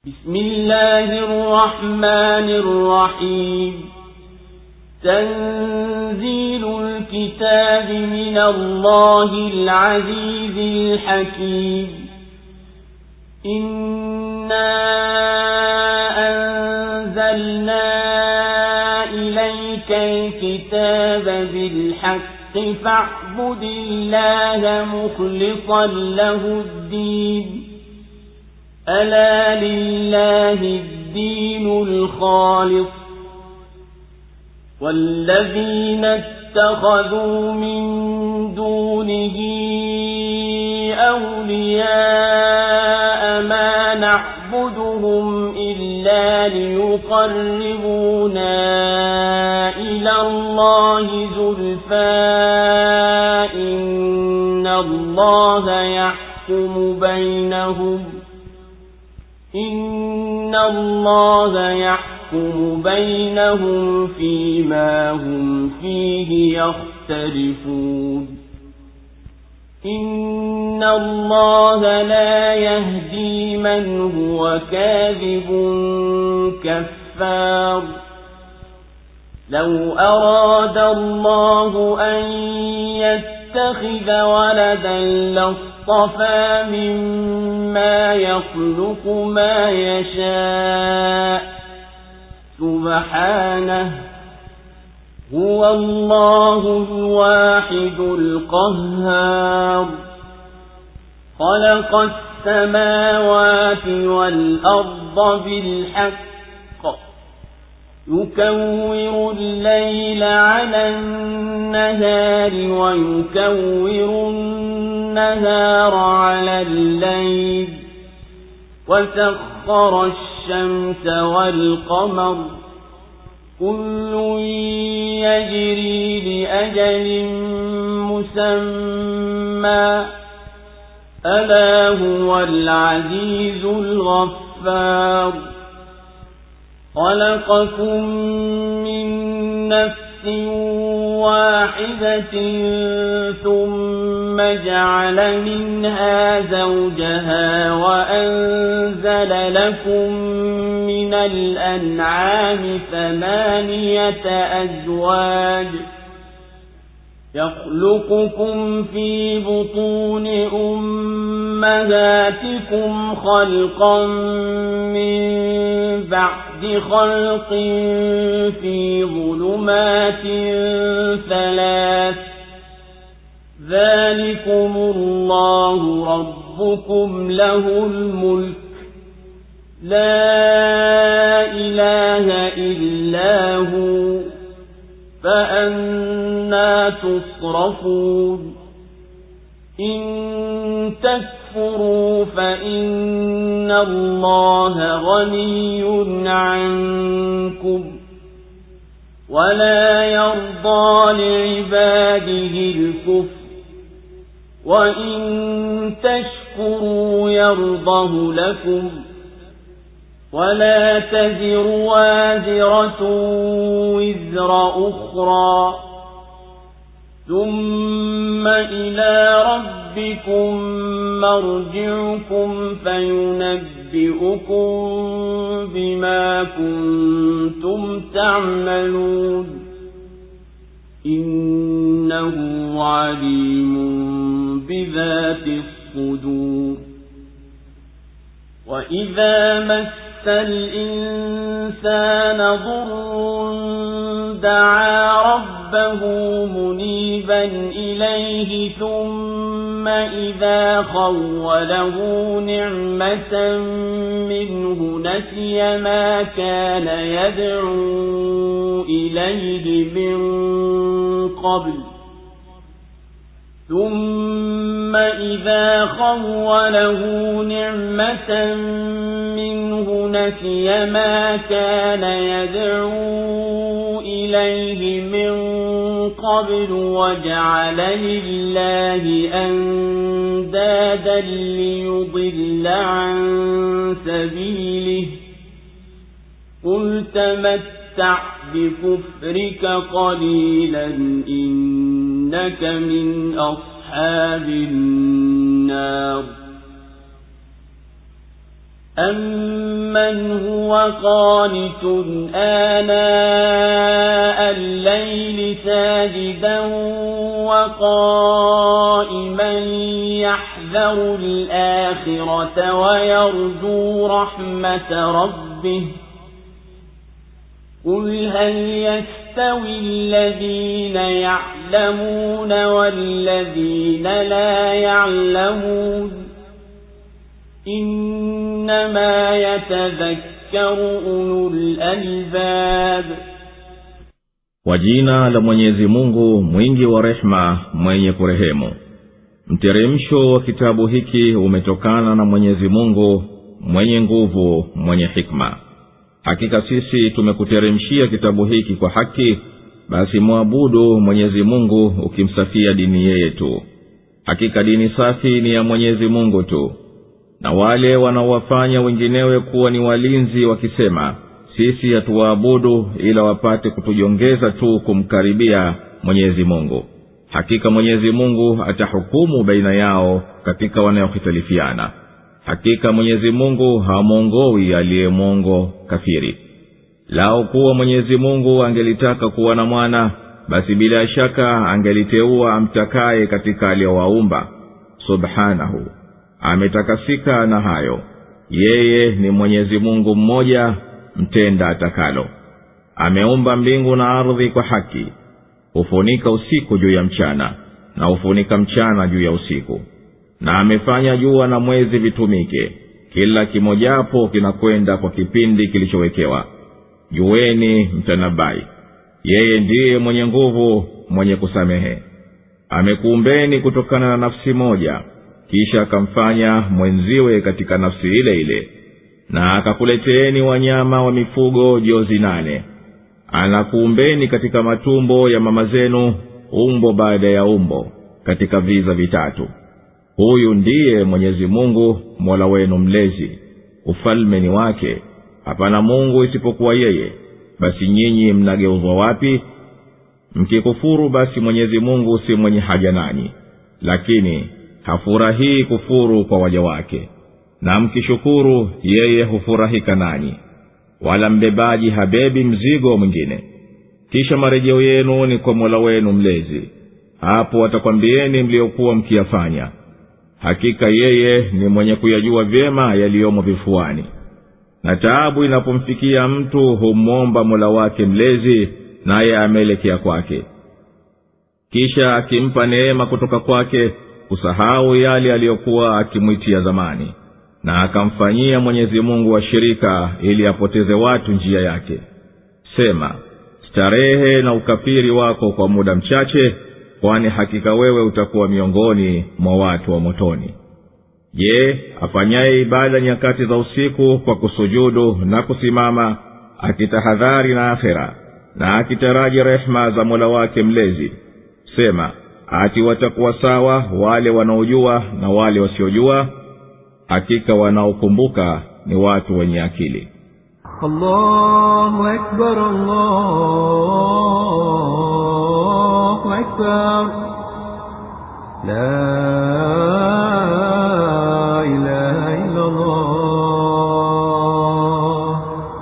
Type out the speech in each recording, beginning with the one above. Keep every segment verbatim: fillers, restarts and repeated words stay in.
بسم الله الرحمن الرحيم. تنزيل الكتاب من الله العزيز الحكيم. إنا أنزلنا إليك الكتاب بالحق فاعبد الله مخلصا له الدين. ألا لله الدين الخالص. والذين اتخذوا من دونه أولياء ما نعبدهم إلا ليقربونا إلى الله زلفى إن الله يحكم بينهم إن الله يحكم بينهم فيما هم فيه يختلفون. إن الله لا يهدي من هو كاذب كفار. لو أراد الله أن يتخذ ولدا لاصطفى مما يخلق ما يشاء سبحانه هو الله الواحد القهار. خلق السماوات والأرض بالحق يكور الليل على النهار ويكور النهار على الليل وسخر الشمس والقمر كل يجري لأجل مسمى ألا هو العزيز الغفار. خلقكم من نفس واحدة ثم جعل منها زوجها وأنزل لكم من الأنعام ثمانية أزواج يخلقكم في بطون أمهاتكم خلقا من بعد خلق في ظلمات ثلاث ذلكم الله ربكم له الملك لا إله إلا هو فأنى تصرفون. إن تكفروا فإن الله غني عنكم ولا يرضى لعباده الكفر وإن تشكروا يرضه لكم ولا تزر وازرة وزر أخرى ثم إلى ربكم مرجعكم فينبئكم بما كنتم تعملون إنه عليم بذات الصدور. وإذا مس الإنسان ضر دعا ربه منيبا إليه ثم إذا خوله نعمة منه نسي ما كان يدعو إليه من قبل ثم إذا خوله نعمة منه نسي ما كان يدعو إليه من قبل وجعل لله أندادا ليضل عن سبيله قل تمتع بكفرك قليلا إنك من أصحاب النار. أَمَّنْ هُوَ قَانِتٌ آنَاءَ اللَّيْلِ سَاجِدًا وَقَائِمًا يَحْذَرُ الْآخِرَةَ وَيَرْجُو رَحْمَةَ رَبِّهِ قُلْ هَلْ يَسْتَوِي الَّذِينَ يَعْلَمُونَ وَالَّذِينَ لَا يَعْلَمُونَ إِنَّمَا يَتَذَكَّرُ أُولُو الْأَلْبَابِ. Kwa jina la Mwenyezi Mungu mwingi wa rehema mwenye kurehemu. Mteremsho wa kitabu hiki umetokana na Mwenyezi Mungu mwenye nguvu mwenye hikma. Hakika sisi tumekuteremshia kitabu hiki kwa haki, basi muabudu Mwenyezi Mungu ukimsafia dini yeye tu. Hakika dini safi ni ya Mwenyezi Mungu tu. Na wale wanaowafanya wenginewe kuwa ni walinzi wakisema, sisi hatuwaabudu ila wapate kutujongeza tu kumkaribia Mwenyezi Mungu. Hakika Mwenyezi Mungu atahukumu baina yao katika wanayokhitalifiana. Hakika Mwenyezi Mungu hamuongowi aliyemongo kafiri. Lao kuwa Mwenyezi Mungu angelitaka kuwa na mwana, basi bila shaka angeliteua amtakaye katika aliyowaumba. Subhanahu, ametakasika na hayo. Yeye ni Mwenyezi Mungu mmoja, mtenda atakalo. Ameumba mbingu na ardhi kwa haki. Hufunika usiku juu ya mchana, na hufunika mchana juu ya usiku. Na amefanya jua na mwezi vitumike, kila kimojapo kinakwenda kwa kipindi kilichowekewa. Jueni mtanabai, yeye ndiye mwenye nguvu, mwenye kusamehe. Amekuumbeni kutokana na nafsi moja, kisha akamfanya mwenziwe katika nafsi ile ile. Na akakuleteeni wanyama wa mifugo jozi nane. Anakuumbeni katika matumbo ya mama zenu, umbo baada ya umbo, katika viza vitatu. Huyu ndiye Mwenyezi Mungu, Mola wenu mlezi. Ufalme ni wake, hapana Mungu isipokuwa yeye. Basi nyinyi mnageuzwa wapi? Mkikufuru basi Mwenyezi Mungu si mwenye haja nanyi, lakini hafurahii kufuru kwa waja wake. Na mkishukuru yeye hufurahika nanyi, wala mbebaji habebi mzigo mwingine. Kisha marejeo yenu ni kwa Mola wenu mlezi, hapo watakwambieni mliokuwa mkiyafanya. Hakika yeye ni mwenye kuyajua vyema yaliyomo vifuani. Na taabu inapomfikia mtu humwomba Mola wake mlezi, naye ameelekea kwake. Kisha akimpa neema kutoka kwake, kusahau yale aliyokuwa akimwitia zamani, na akamfanyia Mwenyezi Mungu washirika ili apoteze watu njia yake. Sema, starehe na ukafiri wako kwa muda mchache, kwani hakika wewe utakuwa miongoni mwa watu wa motoni. Je, afanyaye ibada nyakati za usiku kwa kusujudu na kusimama, akitahadhari na akhera, na akitaraji rehema za Mola wake mlezi? Sema, ati watakuwa sawa wale wanaojua na wale wasiojua? Hakika wanaokumbuka ni watu wenye akili. Allahu Akbar, Allahu Akbar, la ilaha illa Allah.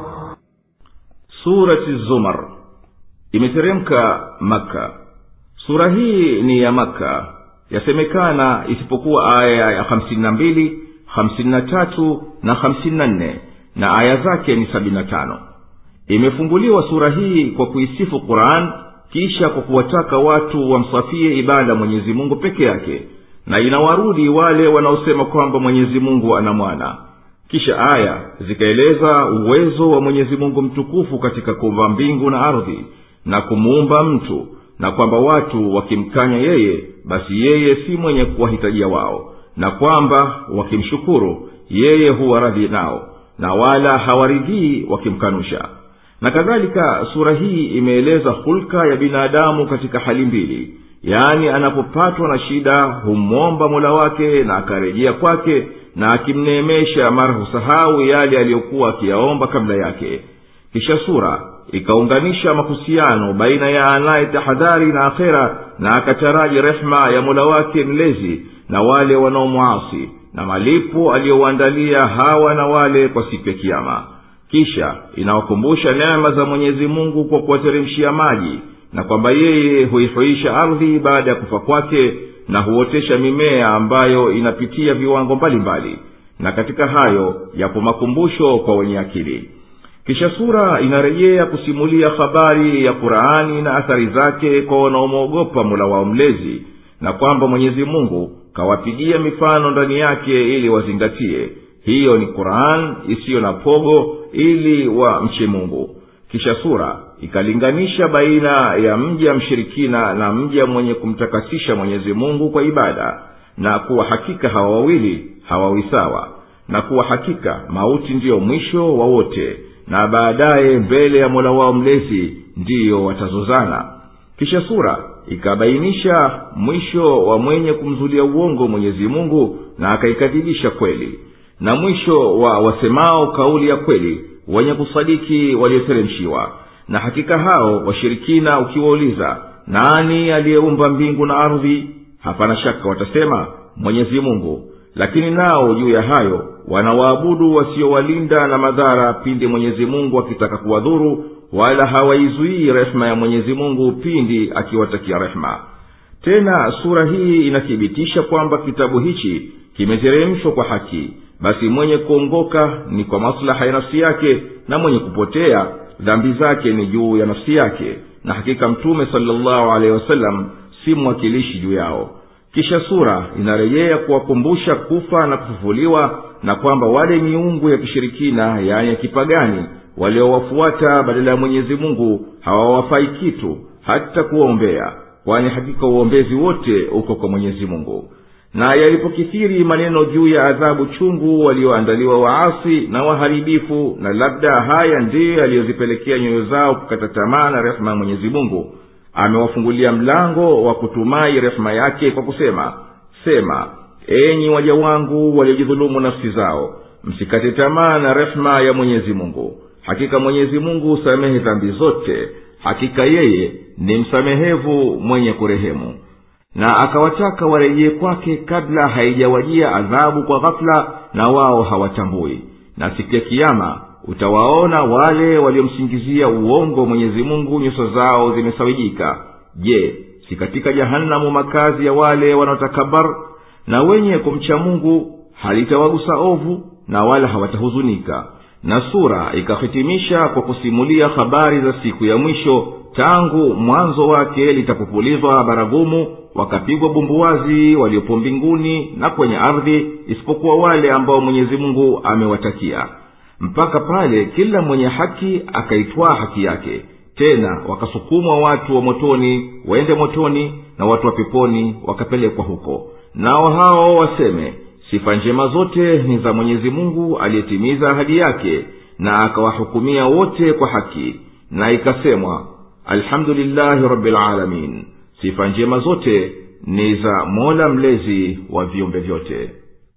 Surati Zumar imeteremka Makka. Sura hii ni ya Makka, yasemekana isipokuwa aya ya hamsini na mbili, hamsini na tatu na hamsini na nne, na aya zake ni sabini na tano. Imefunguliwa sura hii kwa kuisifu Qur'an, kisha kwa kuwataka watu wamsafie ibada Mwenyezi Mungu peke yake, na inawarudi wale wanaosema kwamba Mwenyezi Mungu ana mwana. Kisha aya zikaeleza uwezo wa Mwenyezi Mungu mtukufu katika kuumba mbingu na ardhi na kumuumba mtu, na kwamba watu wakimkanya yeye basi yeye si mwenye kuwahitajia wao, na kwamba wakimshukuru yeye huwa radhi nao, na wala hawaridhii wakimkanusha. Na kadhalika sura hii imeeleza hulka ya binadamu katika hali mbili, yaani anapopatwa na shida humwomba Mola wake na akarejea kwake, na akimneemesha mara husahau yale aliyokuwa akiyaomba kabla yake. Kisha sura ikaunganisha mahusiano baina ya anaye tahadhari na akhera, na akataraji rehema ya Mola wake mlezi, na wale wanaomwasi, na malipo aliyowaandalia hawa na wale kwa siku ya kiyama. Kisha inawakumbusha neema za Mwenyezi Mungu kwa kuwateremshia maji, na kwamba yeye huihuisha ardhi baada ya kufa kwake, na huotesha mimea ambayo inapitia viwango mbalimbali. Na katika hayo yapo makumbusho kwa wenye akili. Kisha sura inarejea kusimulia habari ya Qur'ani na athari zake kwa wanaomwogopa Mola wao mlezi, na kwamba Mwenyezi Mungu kawapigia mifano ndani yake ili wazingatie. Hiyo ni Qur'an isiyo na pogo ili wa mche Mungu. Kisha sura ikalinganisha baina ya mja mshirikina na mja mwenye kumtakasisha Mwenyezi Mungu kwa ibada, na kuwa hakika hawa wawili hawawi sawa, na kuwa hakika mauti ndiyo mwisho wa wote, na baadaye mbele ya Mola wao mlezi ndiyo watazozana. Kisha sura ikabainisha mwisho wa mwenye kumzulia uongo Mwenyezi Mungu na akaikadhibisha kweli, na mwisho wa wasemao kauli ya kweli wenye kusadiki walioteremshiwa. Na hakika hao washirikina ukiwauliza, nani aliyeumba mbingu na ardhi? Hapana shaka watasema Mwenyezi Mungu. Lakini nao juu ya hayo wanawaabudu wasiowalinda na madhara pindi Mwenyezi Mungu akitaka kuwadhuru, wala hawaizuii rehema ya Mwenyezi Mungu pindi akiwatakia rehema. Tena sura hii inathibitisha kwamba kitabu hichi kimeteremshwa kwa haki, basi mwenye kuongoka ni kwa maslaha ya nafsi yake, na mwenye kupotea dhambi zake ni juu ya nafsi yake, na hakika Mtume sallallahu alaihi wasallam si mwakilishi juu yao. Kisha sura inarejea kuwakumbusha kufa na kufufuliwa, na kwamba wale miungu ya kishirikina, yaani ya kipagani, waliowafuata badala ya Mwenyezi Mungu hawawafai kitu hata kuwaombea, kwani hakika uombezi wote uko kwa Mwenyezi Mungu. Na yalipokithiri maneno juu ya adhabu chungu walioandaliwa waasi na waharibifu, na labda haya ndiyo aliyozipelekea nyoyo zao kukata tamaa na rehema ya Mwenyezi Mungu, amewafungulia mlango wa kutumai rehema yake kwa kusema, sema, enyi waja wangu waliojidhulumu nafsi zao, msikate tamaa na rehema ya Mwenyezi Mungu. Hakika Mwenyezi Mungu usamehe dhambi zote, hakika yeye ni msamehevu mwenye kurehemu. Na akawataka warejee kwake kabla haijawajia adhabu kwa ghafla, na wao hawatambui. Na siku ya kiyama utawaona wale waliomsingizia uongo Mwenyezi Mungu nyuso zao zimesawijika. Je, si katika jahanamu makazi ya wale wanaotakabar? Na wenye kumcha Mungu halitawagusa ovu, na wala hawatahuzunika. Na sura ikahitimisha kwa kusimulia habari za siku ya mwisho, tangu mwanzo wake litapopulizwa baragumu, wakapigwa bumbuwazi waliopo mbinguni na kwenye ardhi, isipokuwa wale ambao Mwenyezi Mungu amewatakia, mpaka pale kila mwenye haki akaitwaa haki yake. Tena wakasukumwa watu wa motoni waende motoni, na watu wa peponi wakapelekwa huko. Nao hao waseme, sifa njema zote ni za Mwenyezi Mungu aliyetimiza ahadi yake, na akawahukumia wote kwa haki. Na ikasemwa, alhamdulillahi rabbil alamin, sifa njema zote ni za Mola mlezi wa viumbe vyote.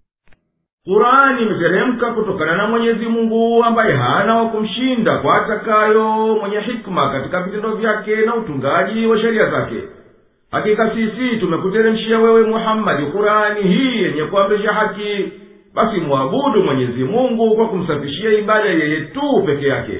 Qur'ani imeteremka kutokana na Mwenyezi Mungu ambaye hana wa kumshinda kwa atakayo, mwenye hikma katika vitendo vyake na utungaji wa sheria zake. Hakika sisi tumekuteremshia wewe Muhammad Qur'ani hii yenye kuamrisha haki, basi muabudu Mwenyezi Mungu kwa kumsafishia ibada yeye tu peke yake.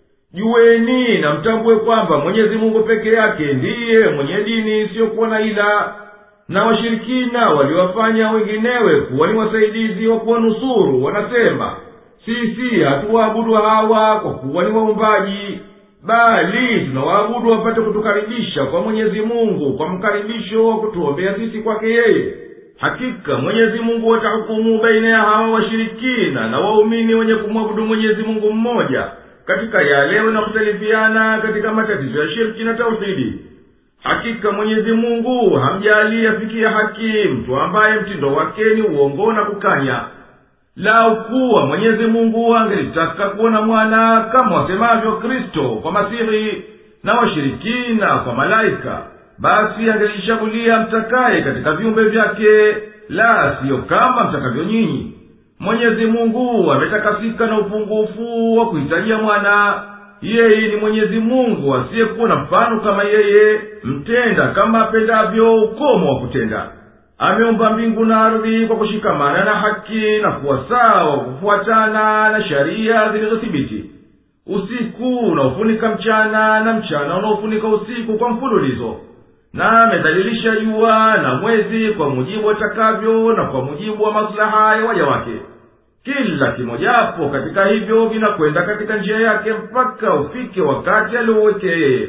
Jueni na mtambue kwamba Mwenyezi Mungu peke yake ndiye mwenye dini isiyokuwa na ila, na washirikina waliwafanya wenginewe kuwa ni wasaidizi wa kuwanusuru wanasema, sisi hatuwaabudu hawa kwa kuwa ni waumbaji, bali tunawaabudu wapate kutukaribisha kwa Mwenyezi Mungu kwa mkaribisho wa kutuombea sisi kwake yeye. Hakika Mwenyezi Mungu atahukumu baina ya hawa washirikina na waumini wenye kumwabudu Mwenyezi Mungu mmoja katika yale wanakhtalifiana katika matatizo ya shirki na tauhidi. Hakika Mwenyezi Mungu hamjali afikia haki mtu ambaye mtindo wake ni uongo na kukanya. Lau kuwa Mwenyezi Mungu angelitaka kuona mwana kama wasemavyo Kristo kwa Masihi na washirikina kwa malaika, basi angelishagulia mtakaye katika viumbe vyake, la sio kama mtakavyo nyinyi. Mwenyezi Mungu ametakasika na upungufu wa kuhitajia mwana. Yeye ni Mwenyezi Mungu asiyekuwa na mfano kama yeye, mtenda kama apendavyo, ukomo wa kutenda. ameumba mbingu na ardhi kwa kushikamana na haki na kuwa sawa kufuatana na sharia zilizothibiti. Usiku unaofunika mchana na mchana unaofunika usiku kwa mfululizo. Na amedhalilisha jua na mwezi kwa mujibu atakavyo na kwa mujibu wa maslaha ya waja wake. Kila kimojapo katika hivyo vinakwenda katika njia yake mpaka ufike wakati alioweke yeye.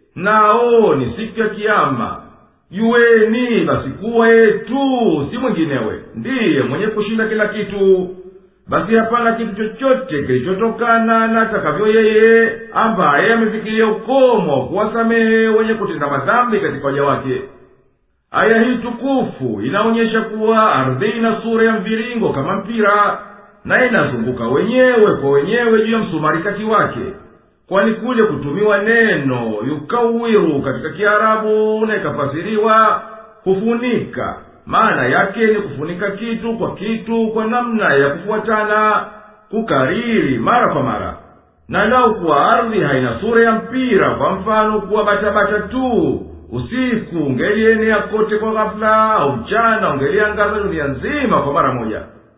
Nao ni siku ya kiyama. Jueni basi kuwa yetu si mwinginewe ndiye mwenye kushinda kila kitu. Basi hapana kitu chochote kilichotokana na atakavyo yeye, ambaye amefikiria ukomo kuwasamehe wenye kutenda madhambi katika waja wake. Aya hii tukufu inaonyesha kuwa ardhi ina sura ya mviringo kama mpira, na inazunguka wenyewe kwa wenyewe juu ya msumari kati wake. Kwani kule kutumiwa neno yukawiru katika Kiarabu na ikafasiriwa kufunika, maana yake ni kufunika kitu kwa kitu kwa namna ya kufuatana, kukariri mara kwa mara. Na lau kuwa ardhi haina sura ya mpira, kwa mfano kuwa batabata tu, usiku ungelienea kote kwa ghafla, au mchana ungeliangaza dunia nzima kwa mara moja.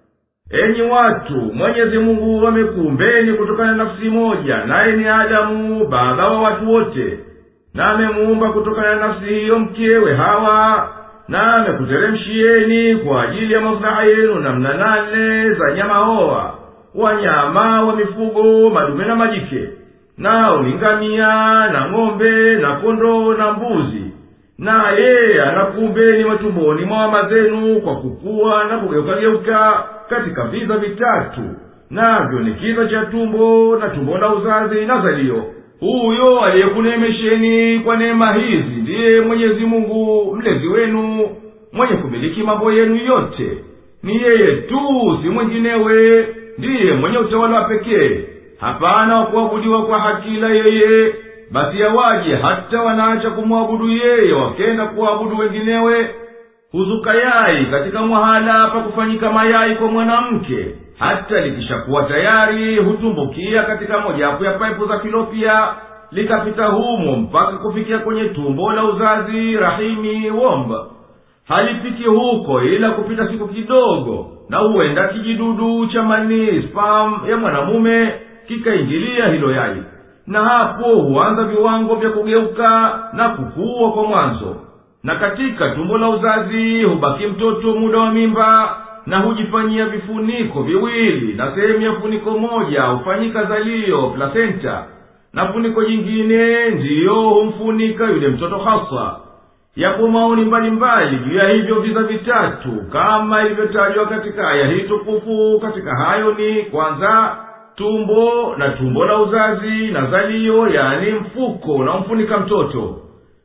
Enyi watu, Mwenyezi Mungu amekuumbeni kutokana na nafsi moja, naye ni Adamu, baba wa watu wote. Na amemuumba kutokana na nafsi hiyo mkewe Hawa, na amekuteremshieni kwa ajili ya maslaha yenu namna nane za nyama hoa, wanyama wa mifugo, madume na majike. Nao ni ngamia na ng'ombe na kondoo na mbuzi. Na yeye anakuumbeni matumboni mwa mama zenu kwa kukua na kugeuka katika viza vitatu, navyo ni kiza cha tumbo na tumbo la uzazi na zalio. Huyo aliyekunemesheni kwa neema hizi ndiye Mwenyezi Mungu mlezi wenu, mwenye kumiliki mambo yenu yote. Ni yeye tu, si mwinginewe, ndiye mwenye utawala pekee. Hapana wa kuabudiwa kwa haki ila yeye. Basi yawaje hata wanaacha kumwabudu yeye wakenda kuabudu wenginewe? Huzuka yai katika mwahala pa kufanyika mayai kwa mwanamke, hata likishakuwa tayari hutumbukia katika mojawapo ya paipu za Kilopia, likapita humo mpaka kufikia kwenye tumbo la uzazi rahimi womba. Halipiki huko ila kupita siku kidogo, na huenda kijidudu cha mani spam ya mwanamume kikaingilia hilo yai, na hapo huanza viwango vya kugeuka na kukua kwa mwanzo. Na katika tumbo la uzazi hubaki mtoto muda wa mimba, na hujifanyia vifuniko viwili, na sehemu ya funiko moja hufanyika zalio placenta, na funiko jingine ndiyo humfunika yule mtoto hasa. Yapo maoni mbalimbali juu ya hivyo viza vitatu kama ilivyotajwa katika aya hii tukufu. Katika hayo ni kwanza tumbo na tumbo la uzazi na zalio, yani mfuko na mfunika mtoto.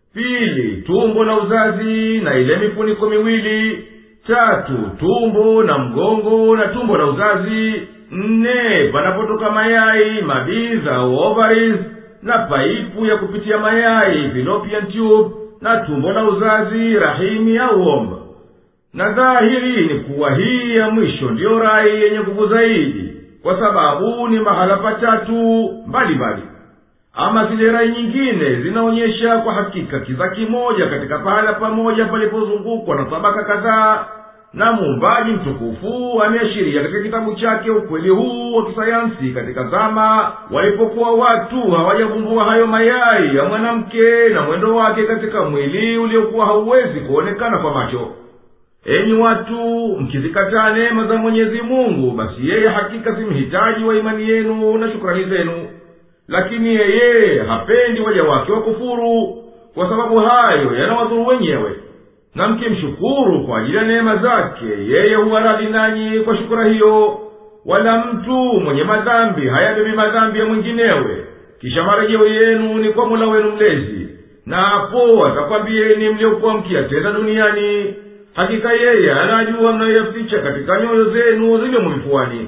Pili, tumbo la uzazi na ile mifuniko miwili. Tatu, tumbo na mgongo na tumbo la uzazi. Nne, panapotoka mayai, mabiza au ovaries, na paipu ya kupitia mayai, fallopian tube, na tumbo la uzazi, rahimi au womba. Na dhahiri ni kuwa hii ya mwisho ndiyo rai yenye nguvu zaidi, kwa sababu ni mahala patatu mbali mbali. Ama zile rai nyingine zinaonyesha kwa hakika kiza kimoja katika pahala pamoja palipozungukwa na tabaka kadhaa. Na muumbaji mtukufu ameashiria katika kitabu chake ukweli huu wa kisayansi katika zama walipokuwa watu hawajavumbua hayo mayai ya mwanamke na mwendo wake katika mwili uliokuwa hauwezi kuonekana kwa macho. Enyi watu, mkizikataa neema za Mwenyezi Mungu, basi yeye hakika si mhitaji wa imani yenu na shukrani zenu. Lakini yeye hapendi waja wake wa kufuru, kwa sababu hayo yanawadhuru wenyewe. Na mkimshukuru kwa ajili ya neema zake, yeye huwa radhi nanyi kwa shukura hiyo. Wala mtu mwenye madhambi hayabebi madhambi ya mwinginewe, kisha marejeo yenu ni kwa Mola wenu mlezi. Na hapo atakwambieni mliokuwa mkiyatenda duniani. Hakika yeye anajua mnayoyaficha katika nyoyo zenu ziliomo vifuani.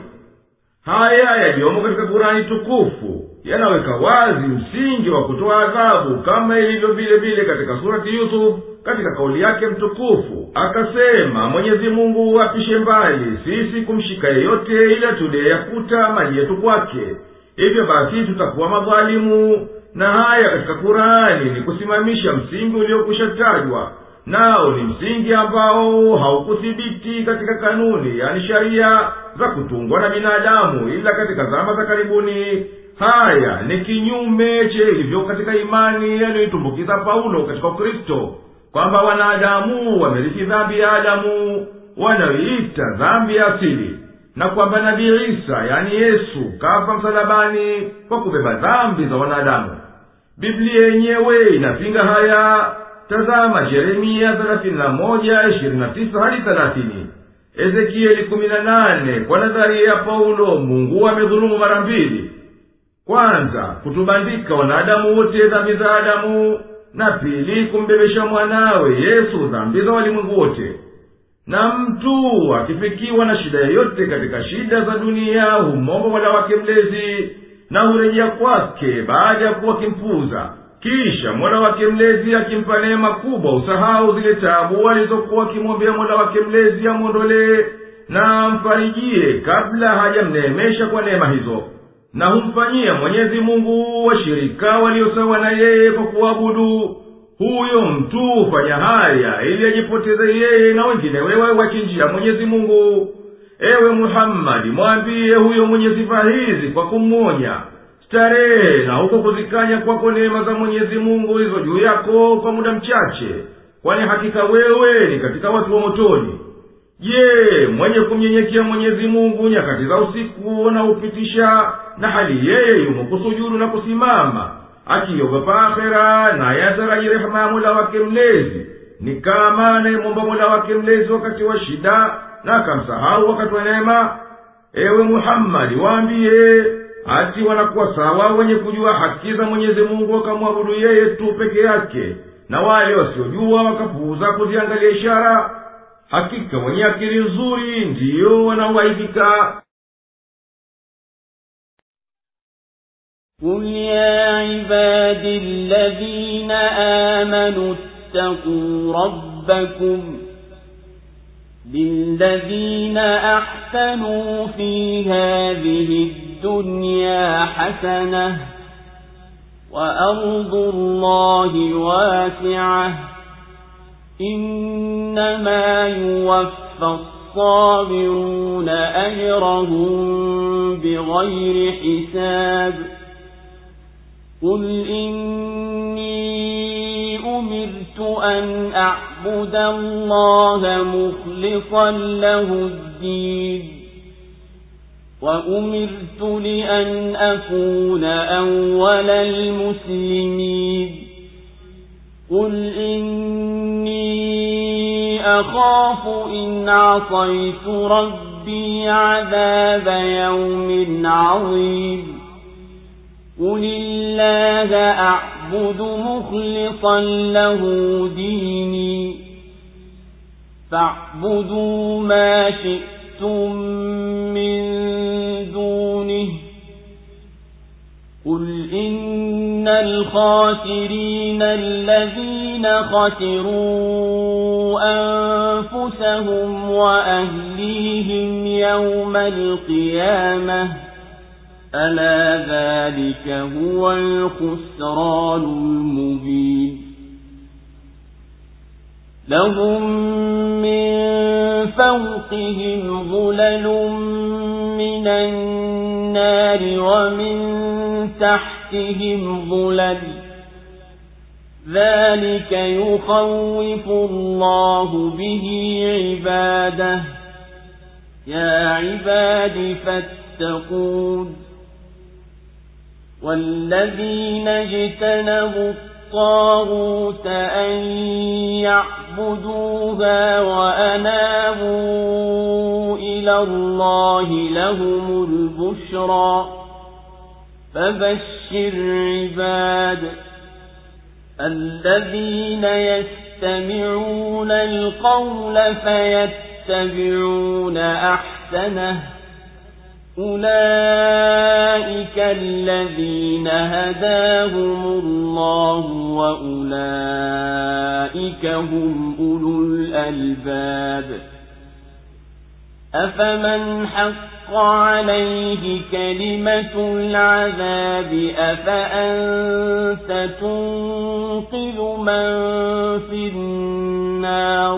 Haya yaliyomo katika Qur'ani tukufu yanaweka wazi msingi wa kutoa adhabu, kama ilivyo vile vile katika surati Yusuf katika kauli yake mtukufu. Akasema Mwenyezi Mungu apishe mbali sisi kumshika yeyote ila tuliyakuta mali yetu kwake, hivyo basi tutakuwa madhalimu. Na haya katika Qur'ani ni kusimamisha msingi uliokushatajwa, nao ni msingi ambao haukuthibiti katika kanuni, yani sharia za kutungwa na binadamu ila katika zama za karibuni. Haya ni kinyume cha ilivyo katika imani yaliyoitumbukiza Paulo katika Ukristo, kwamba wanadamu wamerithi dhambi ya Adamu wanaoita dhambi ya asili, na kwamba Nabii Isa yani Yesu kafa msalabani kwa kubeba dhambi za wanadamu. Biblia yenyewe inapinga haya. Tazama Yeremia thelathini na moja ishirini na tisa hadi thelathini, Ezekieli kumi na nane. Kwa nadharia ya Paulo, Mungu amedhulumu mara mbili: kwanza kutubandika wanadamu wote dhambi za Adamu, na pili kumbebesha mwanawe Yesu dhambi za walimwengu wote. Na mtu akifikiwa na shida yoyote katika shida za dunia humomba Mola wake mlezi na hurejea kwake baada ya kuwa kimpuza. Kisha Mola wake mlezi akimpa neema kubwa usahau zile taabu alizokuwa akimwombea Mola wake mlezi amwondolee na amfarijie kabla hajamneemesha kwa neema hizo. Na humfanyia Mwenyezi Mungu washirika waliosawa na yeye kwa kuabudu. Huyo mtu hufanya haya ili ajipoteze yeye na wengine wewe wachinjia Mwenyezi Mungu. Ewe Muhammad, mwambie huyo mwenye sifa hizi kwa kumwonya, starehe na huko kuzikanya kwako neema za Mwenyezi Mungu hizo juu yako kwa muda mchache, kwani hakika wewe ni katika watu wa motoni. Je, mwenye kumnyenyekea Mwenyezi Mungu nyakati za usiku na upitisha na hali yeye yumo kusujudu na kusimama akiogopa akhera na yataraji rehema ya Mola wake mlezi, ni kama anayemwomba Mola wake mlezi wakati wa shida na akamsahau wakati wa neema? Ewe Muhammad, waambie, ati wanakuwa sawa wenye kujua haki za Mwenyezi Mungu wakamwabudu yeye tu peke yake, na wale wasiojua wakapuuza kuziangalia ishara? Hakika wenye akili nzuri ndiyo wanaoaidika. قل يا عبادي الذين آمنوا اتقوا ربكم للذين أحسنوا في هذه الدنيا حسنة وأرض الله واسعة إنما يوفى الصابرون أجرهم بغير حساب قل إني أمرت أن أعبد الله مخلصا له الدين وأمرت لأن أكون أول المسلمين قل إني أخاف إن عصيت ربي عذاب يوم عظيم قل الله أعبد مخلصا له ديني فاعبدوا ما شئتم من دونه قل إن الخاسرين الذين خسروا أنفسهم وأهليهم يوم القيامة ألا ذلك هو الخسران المبين لهم من فوقهم ظلل من النار ومن تحتهم ظلل ذلك يخوف الله به عباده يا عباد فاتقون والذين اجتنبوا الطاغوت أن يعبدوها وأنابوا إلى الله لهم البشرى فبشر عباد الذين يستمعون القول فيتبعون أحسنه أولئك الذين هداهم الله وأولئك هم أولو الألباب أفمن حق عليه كلمة العذاب أفأنت تنقذ من في النار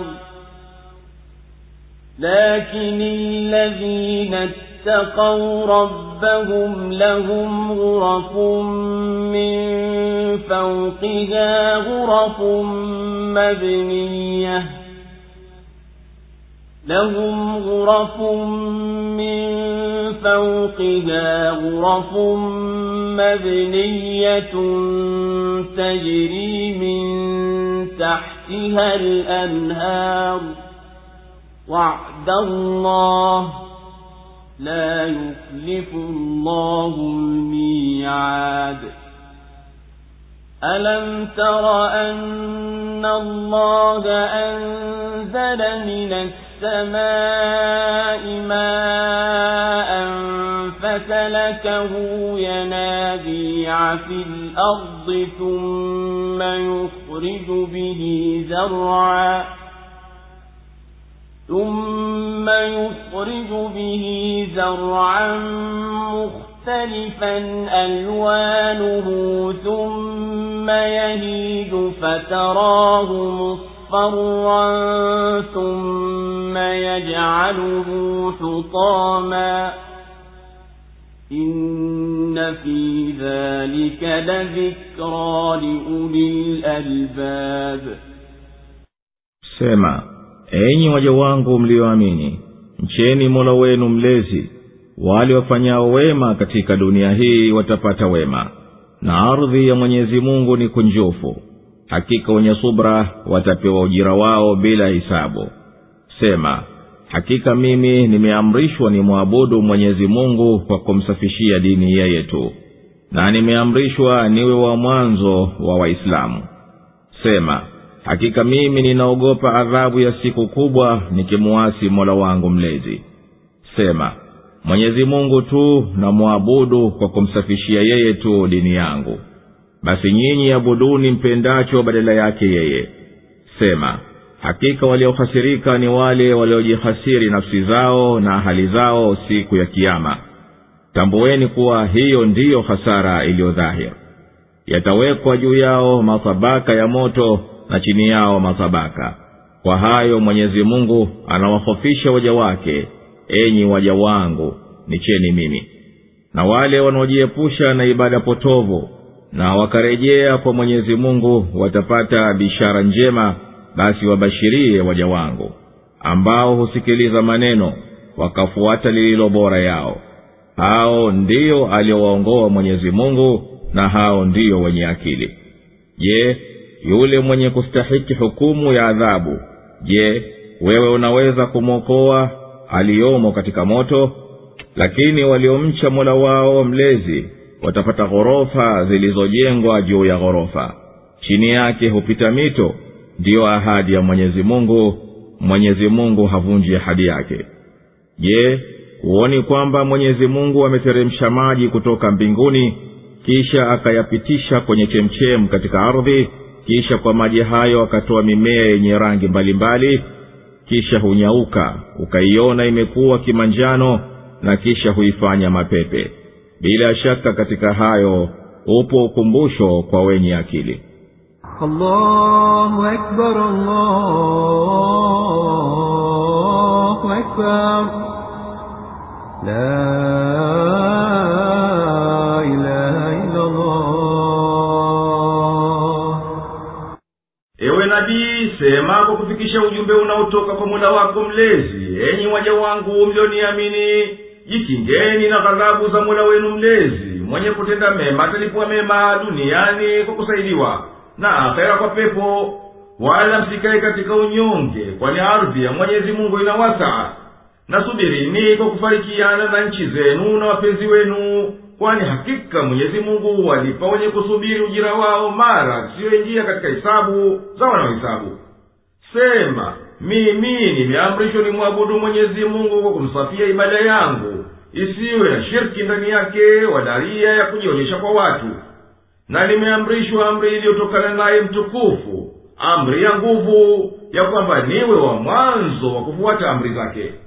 لكن الذين اتقوا ربهم لهم غرف من فوقها غرف مبنية لهم غرف من فوقها غرف مبنية تجري من تحتها الأنهار وعد الله لا يخلف الله الميعاد ألم تر أن الله أنزل من السماء ماء فسلكه ينابيع في الأرض ثم يخرج به زرعا ثم يخرج به زرعا مختلفا ألوانه ثم يهيج فتراه مصفرا ثم يجعله حطاما إن في ذلك لذكرى لأولي الألباب. Sema, enyi waja wangu mlioamini, mcheni Mola wenu mlezi. Wale wafanyao wema katika dunia hii watapata wema, na ardhi ya Mwenyezi Mungu ni kunjufu. Hakika wenye subra watapewa ujira wao bila hisabu. Sema, hakika mimi nimeamrishwa ni muabudu Mwenyezi Mungu kwa kumsafishia dini yeye tu, na nimeamrishwa niwe wa mwanzo wa Waislamu. Sema, hakika mimi ninaogopa adhabu ya siku kubwa nikimuasi Mola wangu mlezi. Sema, Mwenyezi Mungu tu na muabudu kwa kumsafishia yeye tu dini yangu. Basi nyinyi abuduni mpendacho badala yake yeye. Sema, hakika waliohasirika ni wale waliojihasiri nafsi zao na hali zao siku ya Kiyama. Tambueni kuwa hiyo ndiyo hasara iliyo dhahir. Yatawekwa juu yao matabaka ya moto na chini yao matabaka. Kwa hayo Mwenyezi Mungu anawahofisha waja wake, enyi waja wangu, nicheni mimi. Na wale wanaojiepusha na ibada potovu na wakarejea kwa Mwenyezi Mungu watapata bishara njema. Basi wabashirie waja wangu ambao husikiliza maneno wakafuata lililo bora yao. Hao ndio aliowaongoa Mwenyezi Mungu, na hao ndio wenye akili. Je, yule mwenye kustahiki hukumu ya adhabu, je, wewe unaweza kumwokoa aliyomo katika moto? Lakini waliomcha Mola wao mlezi watapata ghorofa zilizojengwa juu ya ghorofa, chini yake hupita mito. Ndiyo ahadi ya Mwenyezi Mungu, Mwenyezi Mungu havunji ahadi yake. Je, huoni kwamba Mwenyezi Mungu ameteremsha maji kutoka mbinguni, kisha akayapitisha kwenye chemchem katika ardhi, kisha kwa maji hayo akatoa mimea yenye rangi mbalimbali, kisha hunyauka ukaiona imekuwa kimanjano, na kisha huifanya mapepe. Bila shaka katika hayo upo ukumbusho kwa wenye akili. Allahu Akbar, Allahu Akbar, la ilaha illa Allah. Ewe nabii, sema kwa kufikisha ujumbe unaotoka kwa Mola wako mlezi, enyi waja wangu mlioniamini, jikingeni na ghadhabu za Mola wenu mlezi. Mwenye kutenda mema atalipwa mema duniani kwa kusaidiwa, na akhera kwa pepo. Wala msikae katika unyonge, kwani ardhi ya Mwenyezi Mungu ina wasaa. Na subirini kwa kufarikiana na nchi zenu na wapenzi wenu, kwani hakika Mwenyezi Mungu walipa wenye kusubiri ujira wao mara siyoingia katika hisabu za wanaohisabu. Sema, mimi nimeamrishwa ni muabudu Mwenyezi Mungu kwa kumsafia ibada yangu, isiwe na shirki ndani yake wala ria ya kujionyesha kwa watu. Na nimeamrishwa amri iliyotokana naye mtukufu, amri ya nguvu, ya kwamba niwe wa mwanzo wa kufuata amri zake.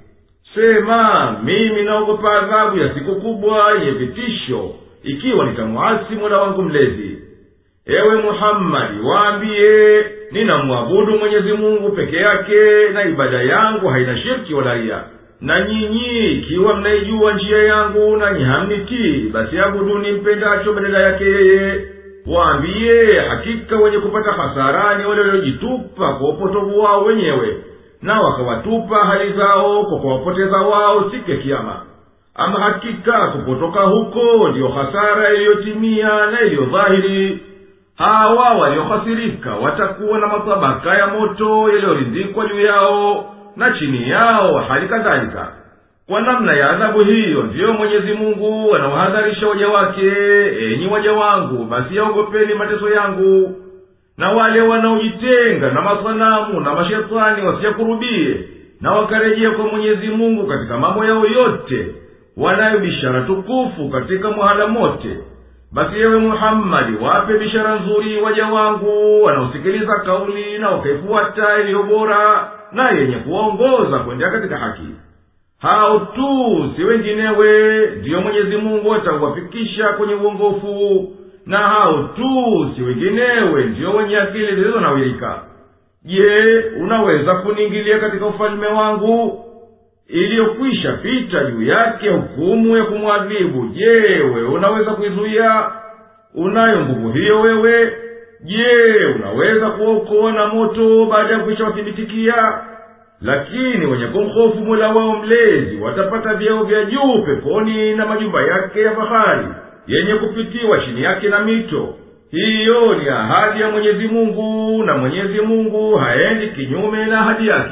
sema, mimi naogopa adhabu ya siku kubwa yenye vitisho, ikiwa nitamuasi Mola wangu mlezi. Ewe Muhammadi, waambie, ninamwabudu Mwenyezi Mungu peke yake, na ibada yangu haina shirki wala ria. Na nyinyi ikiwa mnaijua njia yangu na hamnitii, basi abuduni mpendacho badala yake yeye. Waambie, hakika wenye kupata hasara ni wale waliojitupa kwa upotovu wao wenyewe, na wakawatupa hali zao kwa kuwapoteza wao siku ya kiyama. Ama hakika kupotoka huko ndiyo hasara iliyotimia na iliyodhahiri. Hawa waliohasirika watakuwa na matabaka ya moto yaliyorindikwa juu yao na chini yao hali kadhalika. Kwa namna ya adhabu hiyo ndiyo Mwenyezi Mungu anawahadharisha waja wake, enyi waja wangu, basi yaogopeni mateso yangu. Na wale wanaojitenga na masanamu na mashetani wasiyakurubie, na wakarejea kwa Mwenyezi Mungu katika mambo yao yote, wanayo bishara tukufu katika muhala mote. Basi ewe Muhammadi, wape bishara nzuri waja wangu wanaosikiliza kauli na wakaifuata iliyo bora na yenye kuwaongoza kwenda katika haki. Hao tu si wenginewe ndiyo Mwenyezi Mungu atawafikisha kwenye uongofu, na hao tu si wenginewe ndiyo wenye akili zilizonawirika. Je, unaweza kuningilia katika ufalme wangu iliyokwisha pita juu yake hukumu ya kumwadhibu? Je, wewe unaweza kuizuia? Unayo nguvu hiyo wewe? Je, unaweza kuokoa na moto baada ya kuisha wathibitikia? Lakini wenye kumhofu Mola wao mlezi watapata vyeo vya juu peponi na majumba yake ya fahari yenye kupitiwa chini yake na mito. Hiyo ni ahadi ya Mwenyezi Mungu, na Mwenyezi Mungu haendi kinyume na ahadi yake.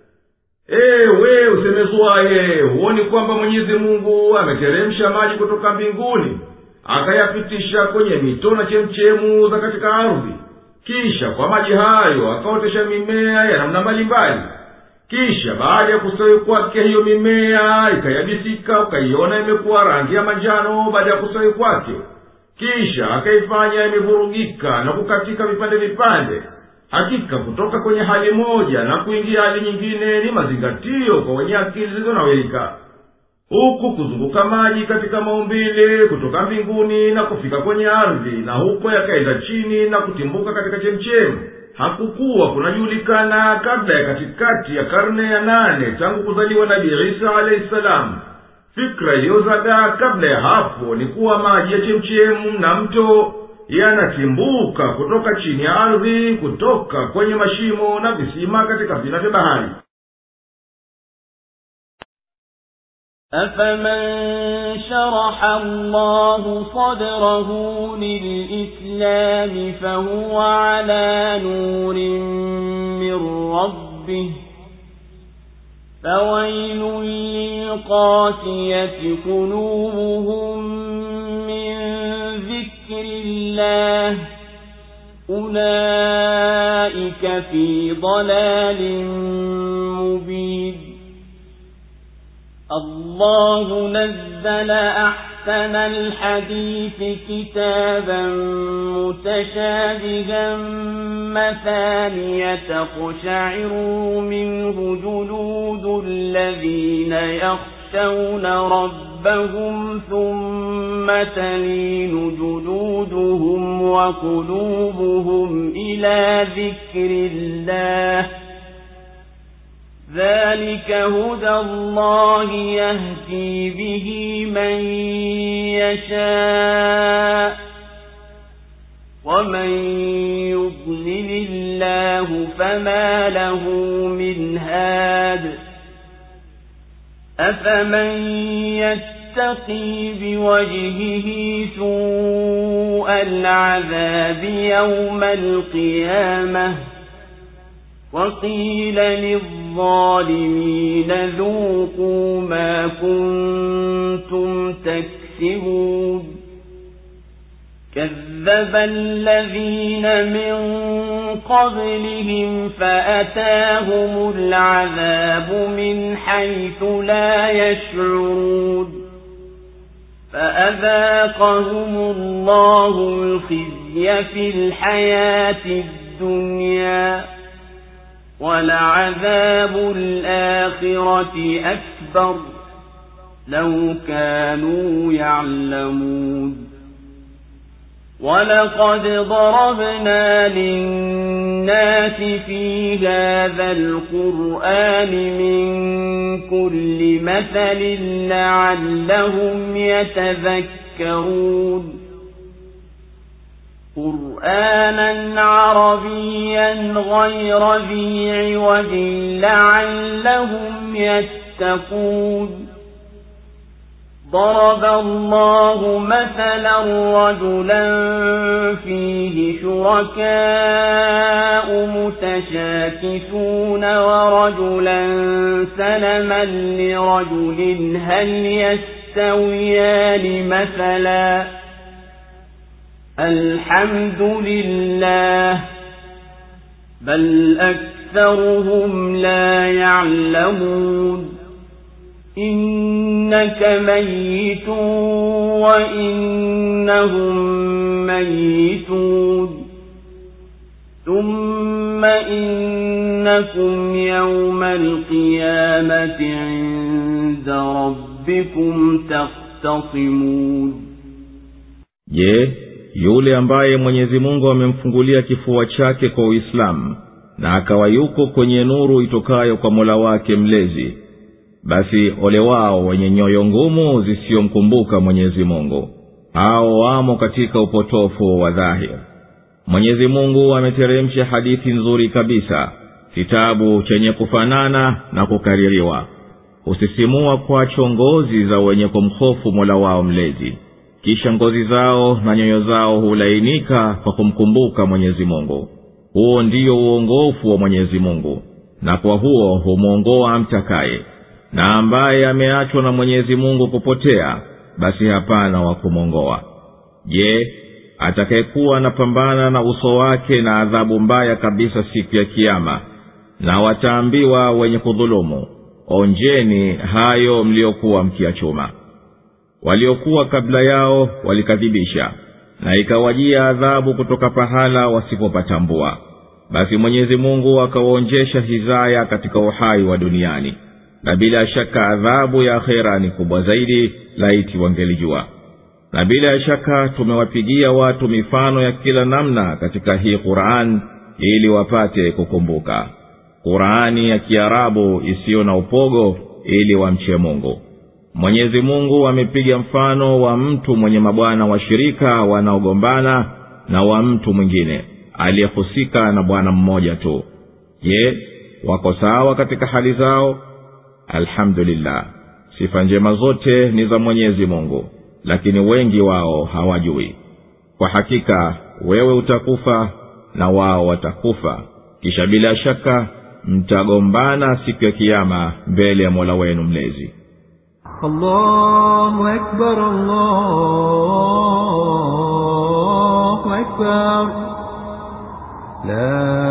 Ewe usemezwaye, huoni kwamba Mwenyezi Mungu ameteremsha maji kutoka mbinguni akayapitisha kwenye mito na chemchemu za katika ardhi, kisha kwa maji hayo akaotesha mimea ya namna mbalimbali? Kisha baada ya kustawi kwake hiyo mimea ikayabisika, ukaiona imekuwa rangi ya manjano baada ya kustawi kwake, kisha akaifanya imevurugika na kukatika vipande vipande. Hakika kutoka kwenye hali moja na kuingia hali nyingine ni mazingatio kwa wenye akili zilizonawirika. Huku kuzunguka maji katika maumbile kutoka mbinguni na kufika kwenye ardhi, na huko yakaenda chini na kutimbuka katika chemchemu, hakukuwa kunajulikana kabla ya katikati ya karne ya nane tangu kuzaliwa Nabii Isa alayhi salam. Fikra iliyozagaa kabla ya hapo ni kuwa maji ya chemchemu na mto yanatimbuka kutoka chini ya ardhi, kutoka kwenye mashimo na visima katika vina vya bahari. أَفَمَنْ شَرَحَ اللَّهُ صَدْرَهُ لِلْإِسْلَامِ فَهُوَ عَلَى نُورٍ مِّن رَّبِّهِ فَوَيْلٌ لِّلْقَاسِيَةِ قُلُوبُهُم مِّن ذِكْرِ اللَّهِ أُولَئِكَ فِي ضَلَالٍ مُّبِينٍ. الله نزل أحسن الحديث كتابا متشابها مثانية تقشعر منه جلود الذين يخشون ربهم ثم تلين جلودهم وقلوبهم إلى ذكر الله ذلك هدى الله يهدي به من يشاء ومن يضلل الله فما له من هاد أفمن يتقي بوجهه سوء العذاب يوم القيامة وقيل للظالمين ذوقوا ما كنتم تكسبون كذب الذين من قبلهم فأتاهم العذاب من حيث لا يشعرون فأذاقهم الله الخزي في الحياة الدنيا ولعذاب الآخرة أكبر لو كانوا يعلمون ولقد ضربنا للناس في هذا القرآن من كل مثل لعلهم يتذكرون قرآنا عربيا غير ذي عوج لعلهم يتقون ضرب الله مثلا رجلا فيه شركاء متشاكسون ورجلا سلما لرجل هل يستويان مثلا الحمد لله بل أكثرهم لا يعلمون إنك ميت وإنهم ميتون ثم إنكم يوم القيامة عند ربكم تختصمون. Je, yule ambaye Mwenyezi Mungu amemfungulia kifua chake kwa Uislamu na akawa yuko kwenye nuru itokayo kwa Mola wake mlezi, basi ole wao wenye nyoyo ngumu zisiyomkumbuka Mwenyezi Mungu, hao wamo katika upotofu wa dhahir. Mwenyezi Mungu ameteremsha hadithi nzuri kabisa, kitabu chenye kufanana na kukaririwa, husisimua kwacho ngozi za wenye kumhofu Mola wao mlezi, kisha ngozi zao na nyoyo zao hulainika kwa kumkumbuka Mwenyezi Mungu. Huo ndio uongofu wa Mwenyezi Mungu, na kwa huo humuongoa amtakaye, na ambaye ameachwa na Mwenyezi Mungu kupotea, basi hapana wa kumongoa. Je, atakayekuwa anapambana na uso wake na adhabu mbaya kabisa siku ya Kiyama, na wataambiwa wenye kudhulumu, onjeni hayo mliokuwa mkiachuma. Waliokuwa kabla yao walikadhibisha, na ikawajia adhabu kutoka pahala wasipopatambua, basi Mwenyezi Mungu akawaonjesha hizaya katika uhai wa duniani, na bila shaka adhabu ya akhera ni kubwa zaidi laiti wangelijua. Na bila shaka tumewapigia watu mifano ya kila namna katika hii Qur'an ili wapate kukumbuka. Qur'ani ya Kiarabu isiyo na upogo ili wamche Mungu. Mwenyezi Mungu amepiga mfano wa mtu mwenye mabwana washirika wanaogombana na wa mtu mwingine aliyehusika na bwana mmoja tu. Je, wako sawa katika hali zao? Alhamdulillah, sifa njema zote ni za Mwenyezi Mungu, lakini wengi wao hawajui. Kwa hakika wewe utakufa na wao watakufa, kisha bila shaka mtagombana siku ya Kiyama mbele ya Mola wenu mlezi. Allahu Akbar, Allahu Akbar, la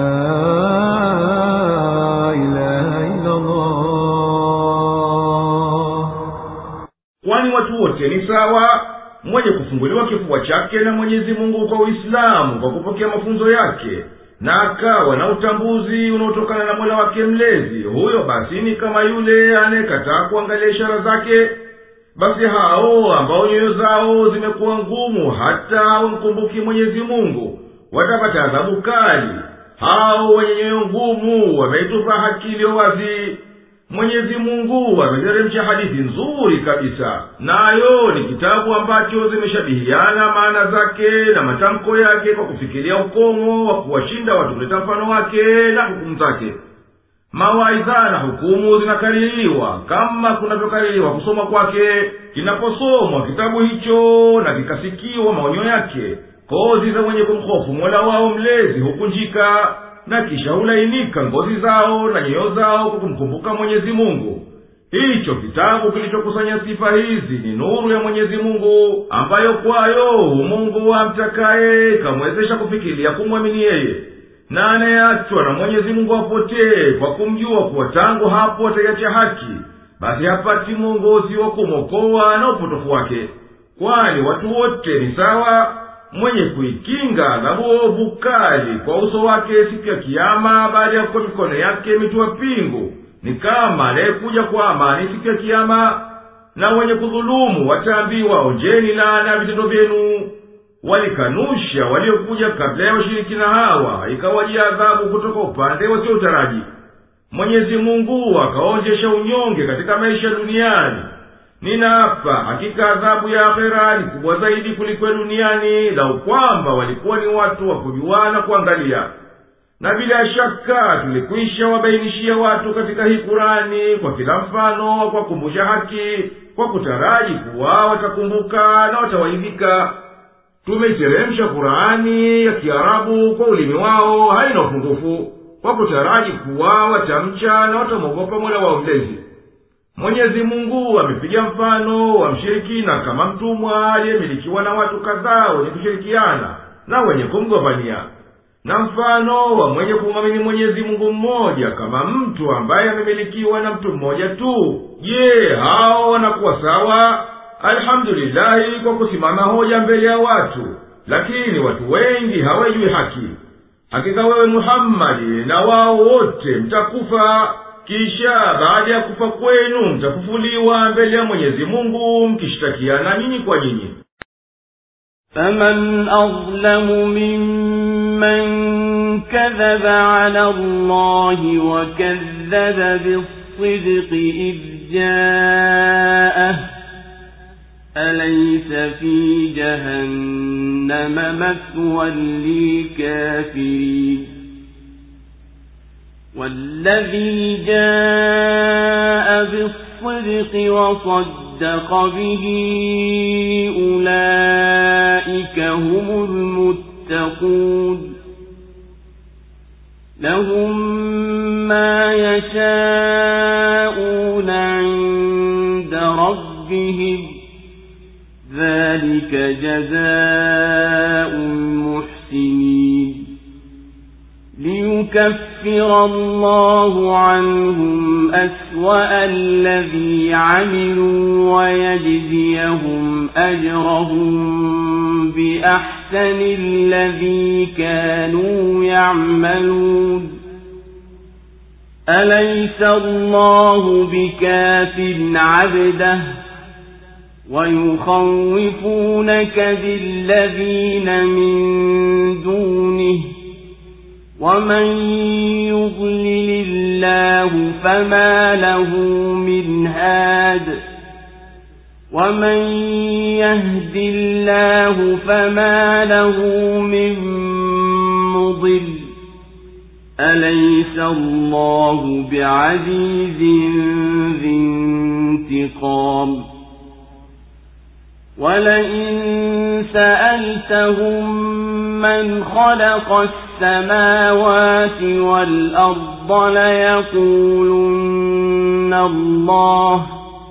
ilaha illa Allah. Kwani watu wote ni sawa? Mwenye kufunguliwa kifua chake na Mwenyezi Mungu kwa Uislamu kwa kupokea mafunzo yake, na akawa na utambuzi unaotokana na Mola wake mlezi, huyo basi ni kama yule anayekataa kuangalia ishara zake. Basi hao ambao nyoyo zao zimekuwa ngumu hata hawamkumbuki Mwenyezi Mungu watapata adhabu kali. Hao wenye nyoyo ngumu wameitupa haki iliyo wazi. Mwenyezi Mungu ameteremsha hadithi nzuri kabisa, nayo ni kitabu ambacho zimeshabihiana maana zake na matamko yake kwa kufikiria ukomo wa kuwashinda watu kuleta mfano wake na hukumu zake. Mawaidha na hukumu zinakaririwa kama kunavyokaririwa kusoma kwake. Kinaposomwa kitabu hicho na kikasikiwa maonyo yake, kozi za mwenye kumhofu Mola wao mlezi hukunjika, na kisha hulainika ngozi zao na nyoyo zao kwa kumkumbuka Mwenyezi Mungu. Hicho kitabu kilichokusanya sifa hizi ni nuru ya Mwenyezi Mungu, ambayo kwayo Mungu amtakaye kamwezesha kufikiria kumwamini yeye. Na anayeachwa na Mwenyezi Mungu apotee kwa kumjua kuwa tangu hapo ataiacha haki, basi hapati mwongozi wa kumokoa na upotofu wake. Kwani watu wote ni sawa? mwenye kuikinga adhabu ovu kali kwa uso wake siku ya kiyama baada ya kwa mikono yake imetiwa pingu ni kama aliyekuja kwa amani siku ya kiyama. Na wenye kudhulumu wataambiwa, onjeni laana ya vitendo vyenu. Walikanusha waliokuja kabla ya washirikina hawa, ikawajia adhabu kutoka upande wasiotaraji. Mwenyezi Mungu akaonjesha unyonge katika maisha duniani. Ninaapa, hakika adhabu ya akhera ni kubwa zaidi kuliko duniani, lau kwamba walikuwa ni watu wa kujua na kuangalia. Na bila shaka tulikwisha wabainishia watu katika hii Kurani kwa kila mfano, kwa kumbusha haki, kwa kutaraji kuwa watakumbuka na watawaidhika. Tumeiteremsha Kurani ya Kiarabu kwa ulimi wao, haina upungufu, kwa kutaraji kuwa watamcha na watamwogopa Mola wao mlezi. Mwenyezi Mungu amepiga mfano wa mshirikina kama mtumwa aliyemilikiwa na watu kadhaa wenye kushirikiana na wenye kumgombania, na mfano wa mwenye kumwamini Mwenyezi Mungu mmoja kama mtu ambaye amemilikiwa na mtu mmoja tu. Je, hao wanakuwa sawa? Alhamdulillahi kwa kusimama hoja mbele ya watu, lakini watu wengi hawajui haki. Hakika wewe Muhammadi na wao wote mtakufa, kisha baada ya kufa kwenu mtafufuliwa mbele ya Mwenyezi Mungu mkishtakiana nyinyi kwa nyinyi. فمن أظلم ممن كذب على الله وكذب بالصدق إذ جاءه أليس في جهنم مثوى للكافرين والذي جاء بالصدق وصدق به أولئك هم المتقون لهم ما يشاءون عند ربهم ذلك جزاء المحسنين ليكفر الله عنهم أسوأ الذي عملوا ويجزيهم أجرهم بأحسن الذي كانوا يعملون أليس الله بكاف عبده ويخوفونك بالذين من دونه ومن يضلل الله فما له من هاد ومن يهد الله فما له من مضل أليس الله بعزيز ذي انتقام ولئن سألتهم من خلق السماوات والأرض ليقولن الله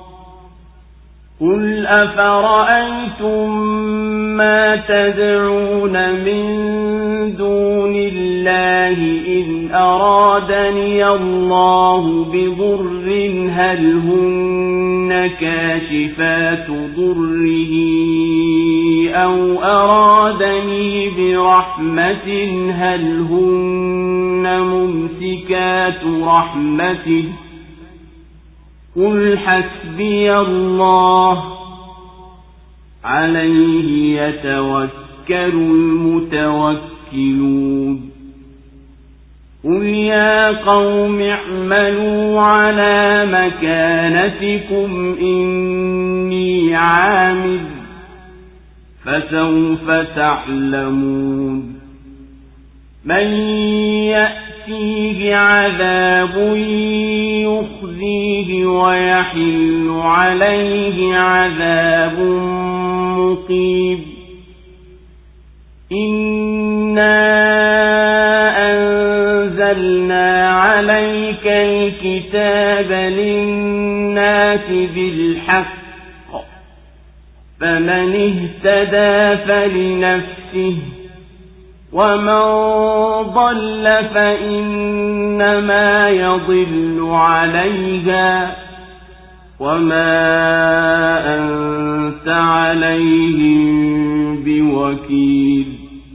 قل أفرأيتم ما تدعون من دون الله إن أرادني الله بضر هل هن كاشفات ضره أو أرادني برحمة هل هن ممسكات رحمته قل حسبي الله عليه يتوكل المتوكلون قل يا قوم اعملوا على مكانتكم إني عامل فسوف تعلمون من يأتيه عذاب يخزيه ويحل عليه عذاب مقيم إنا أنزلنا عليك الكتاب للناس بالحق فمن اهتدى فلنفسه ومن ضل فإنما يضل عليها وما أنت عليهم بوكيل وكيل.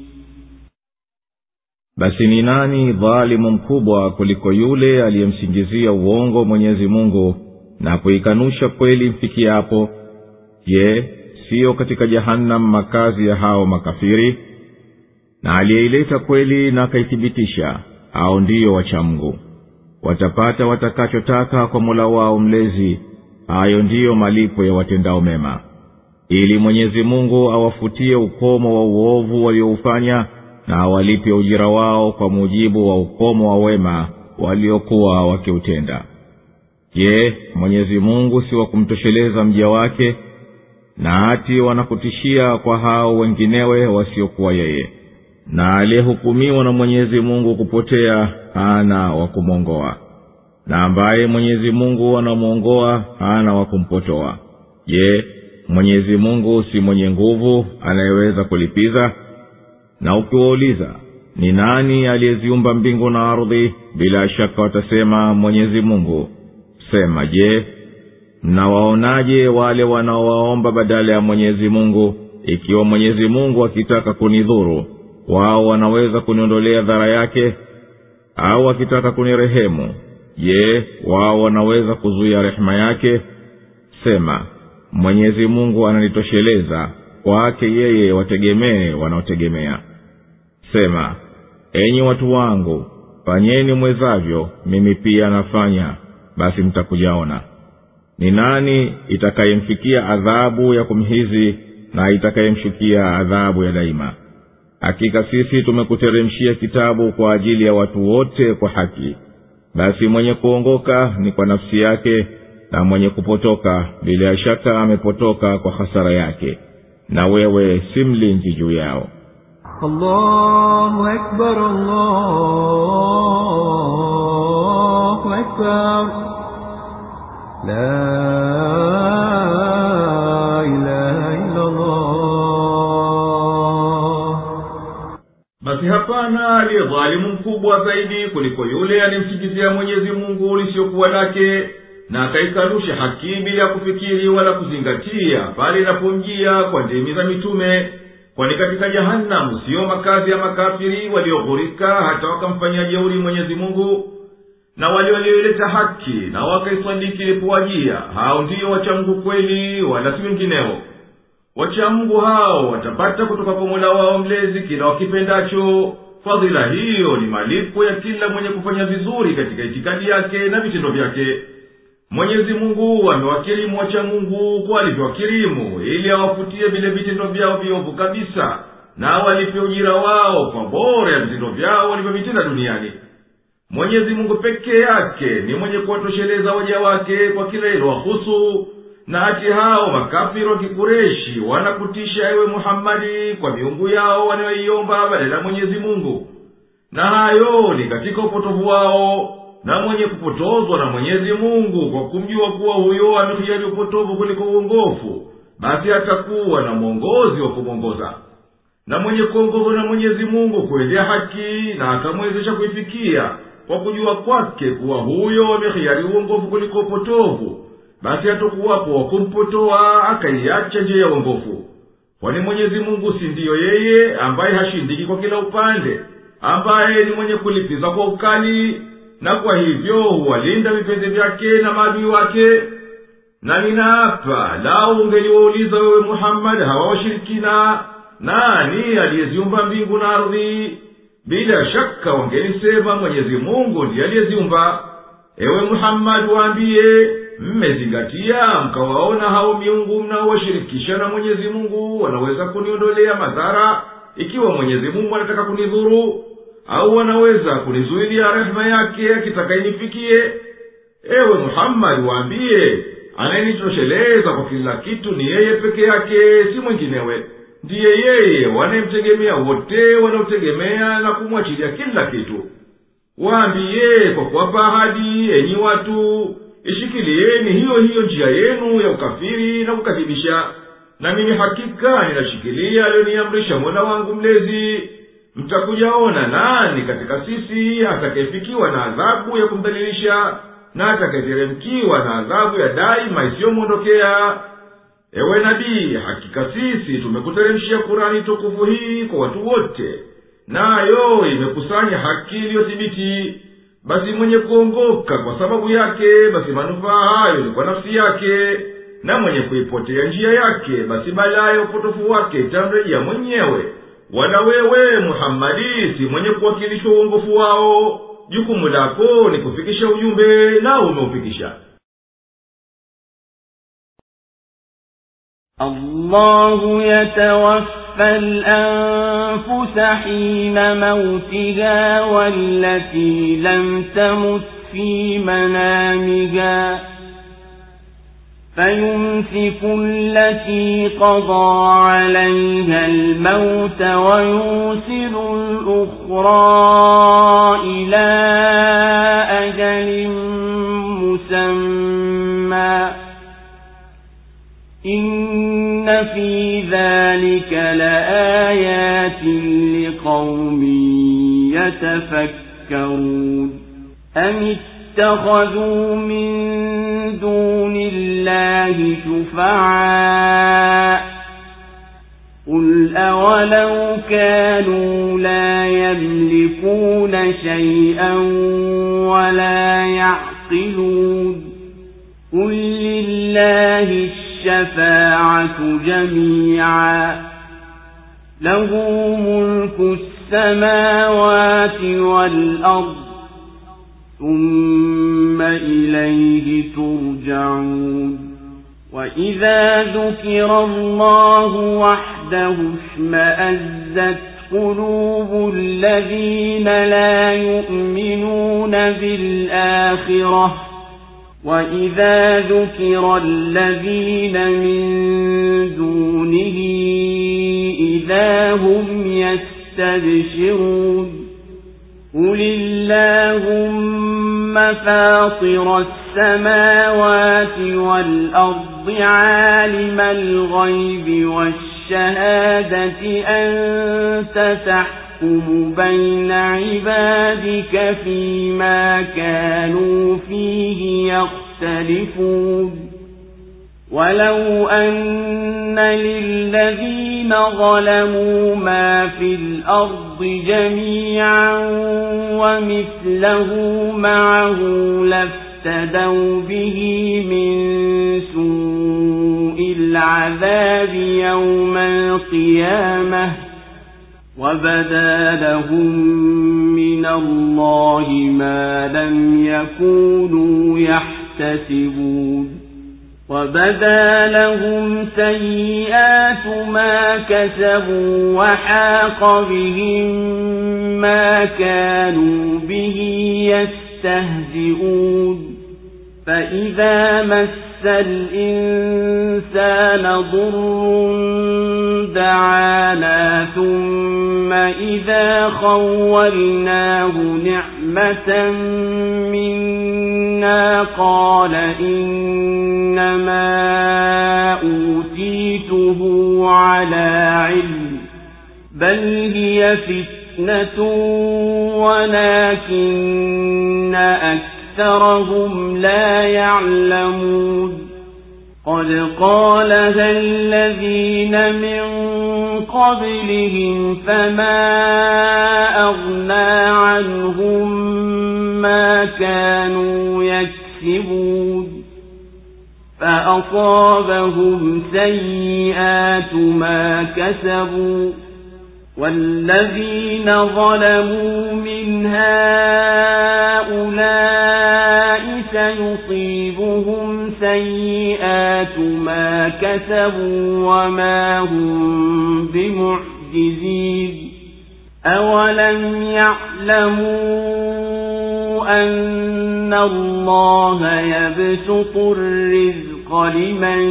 basi ni nani dhalimu mkubwa kuliko yule aliyemsingizia uongo Mwenyezi Mungu na kuikanusha kweli mfikiapo? Je, sio katika jahannam makazi ya hao makafiri? Na aliyeileta kweli na akaithibitisha, hao ndiyo wacha Mungu. Watapata watakachotaka kwa Mola wao mlezi, hayo ndiyo malipo ya watendao mema. Ili Mwenyezi Mungu awafutie ukomo wa uovu walioufanya na awalipe ujira wao kwa mujibu wa ukomo wa wema waliokuwa wakiutenda. Je, Mwenyezi Mungu si wa kumtosheleza mja wake? Na ati wanakutishia kwa hao wenginewe wasiokuwa yeye. Na aliyehukumiwa na Mwenyezi Mungu kupotea hana wa kumwongoa, na ambaye Mwenyezi Mungu anamwongoa hana wa kumpotoa. Je, Mwenyezi Mungu si mwenye nguvu anayeweza kulipiza? Na ukiwauliza ni nani aliyeziumba mbingu na ardhi, bila shaka watasema Mwenyezi Mungu. Sema, je, mnawaonaje wale wanaowaomba badala ya Mwenyezi Mungu? Ikiwa Mwenyezi Mungu akitaka kunidhuru, wao wanaweza kuniondolea dhara yake? Au akitaka kunirehemu, je, wao wanaweza kuzuia rehema yake? Sema, Mwenyezi Mungu ananitosheleza, kwake yeye wategemee wanaotegemea. Sema, enyi watu wangu, fanyeni mwezavyo, mimi pia nafanya, basi mtakujaona. Ni nani itakayemfikia adhabu ya kumhizi na itakayemshukia adhabu ya daima? Hakika sisi tumekuteremshia kitabu kwa ajili ya watu wote kwa haki. Basi mwenye kuongoka ni kwa nafsi yake, na mwenye kupotoka bila shaka amepotoka kwa hasara yake, na wewe si mlinzi juu yao. Allahu Akbar, Allahu Akbar, la ilaha illa Allah. Basi hapana aliye dhalimu mkubwa zaidi kuliko yule alimsingizia Mwenyezi Mungu lisiokuwa lake na akaikanusha haki bila kufikiri wala kuzingatia pale inapomjia kwa ndimi za mitume. Kwani katika jahannam sio makazi ya makafiri walioghurika hata wakamfanyia jeuri Mwenyezi Mungu. Na wale walioileta haki na wakaisadiki ilipowajia, hao ndiyo wacha Mungu kweli, wala si wengineo. Wacha Mungu hao watapata kutoka kwa Mola wao mlezi kila wakipendacho. Fadhila hiyo ni malipo ya kila mwenye kufanya vizuri katika itikadi yake na vitendo vyake. Mwenyezi Mungu amewakirimu wacha Mungu kwa alivyowakirimu, ili awafutie vile vitendo vyao viovu kabisa, na walipe ujira wao kwa bora ya vitendo vyao walivyovitenda duniani. Mwenyezi Mungu peke yake ni mwenye kuwatosheleza waja wake kwa kila iliwahusu. Na ati hao makafiri wa Kikureshi wanakutisha ewe Muhammadi kwa miungu yao wanayoiomba badala ya Mwenyezi Mungu. Na hayo ni katika upotovu wao. Na mwenye kupotozwa na Mwenyezi Mungu kwa kumjua kuwa huyo amehiari upotovu kuliko uongofu, basi atakuwa na mwongozi wa kumwongoza. Na mwenye kuongozwa na Mwenyezi Mungu kuendea haki na akamwezesha kuifikia kwa kujua kwake kuwa huyo amehiari uongofu kuliko upotovu, basi atakuwapo wa kumpotoa akaiacha njia ya uongofu. Kwani Mwenyezi Mungu si ndiyo yeye ambaye hashindiki kwa kila upande, ambaye ni mwenye kulipiza kwa ukali, na kwa hivyo huwalinda vipenzi vyake na maadui wake. Na ninaapa, lao ungeliwauliza wewe Muhammad hawa washirikina, nani aliyeziumba mbingu na ardhi, bila shaka wangelisema Mwenyezi Mungu ndiye aliyeziumba. Ewe Muhammad, waambie, mmezingatia mkawaona hao miungu mnaowashirikisha na Mwenyezi Mungu wanaweza kuniondolea madhara ikiwa Mwenyezi Mungu anataka kunidhuru, au wanaweza kunizuilia rehema yake akitaka inifikie? Ewe Muhammad, waambie, anayenitosheleza kwa kila kitu ni yeye peke yake, si mwinginewe. Ndiye yeye wanayemtegemea wote wanaotegemea na kumwachilia kila kitu. Waambie kwa kuwapa ahadi, enyi watu, ishikilieni hiyo hiyo njia yenu ya ukafiri na kukadhibisha, na mimi hakika ninashikilia aliyoniamrisha Mola wangu mlezi. Mtakujaona nani katika sisi atakayefikiwa na adhabu ya kumdhalilisha, na atakayeteremkiwa na adhabu ya daima isiyomwondokea. ewe nabii, hakika sisi tumekuteremshia Kurani tukufu hii kwa watu wote, nayo imekusanya haki iliyothibiti. Basi mwenye kuongoka kwa sababu yake, basi manufaa hayo ni kwa nafsi yake, na mwenye kuipotea njia yake, basi balaa ya upotofu wake itamrejea mwenyewe. Wala wewe Muhammadi si mwenye kuwakilisha uongofu wao, jukumu lako ni kufikisha ujumbe, na umeufikisha. الله يتوفى الأنفس حين موتها والتي لم تمت في منامها فيمسك التي قضى عليها الموت ويرسل الأخرى إلى أجل مسمى إن في ذلك لآيات لقوم يتفكرون أم اتخذوا من دون الله شفعاء قل أولو كانوا لا يملكون شيئا ولا يعقلون قل لله الشفاعة جميعا له ملك السماوات والأرض ثم إليه ترجعون وإذا ذكر الله وحده اشمأزت قلوب الذين لا يؤمنون بالآخرة وإذا ذكر الذين من دونه إذا هم يستبشرون قل اللهم فاطر السماوات والأرض عالم الغيب والشهادة أنت تحكم بين عبادك فيما كانوا فيه يختلفون ولو أن للذين ظلموا ما في الأرض جميعا ومثله معه لافتدوا به من سوء العذاب يوم القيامة وبدا لهم من الله ما لم يكونوا يحتسبون وبدا لهم سيئات ما كسبوا وحاق بهم ما كانوا به يستهزئون فإذا مس الإنسان ضر دعانا ثم إذا خولناه نعمة منا قال إنما أوتيته على علم بل هي فتنة ولكن أكثرهم لا يعلمون قد قالها الذين من قبلهم فما أغنى عنهم ما كانوا يكسبون فأصابهم سيئات ما كسبوا والذين ظلموا من هؤلاء سيصيبهم سيئات ما كسبوا وما هم بمعجزين أولم يعلموا أن الله يبسط الرزق لمن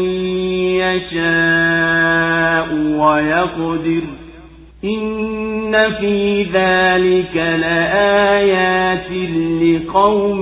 يشاء ويقدر إن في ذلك لآيات لقوم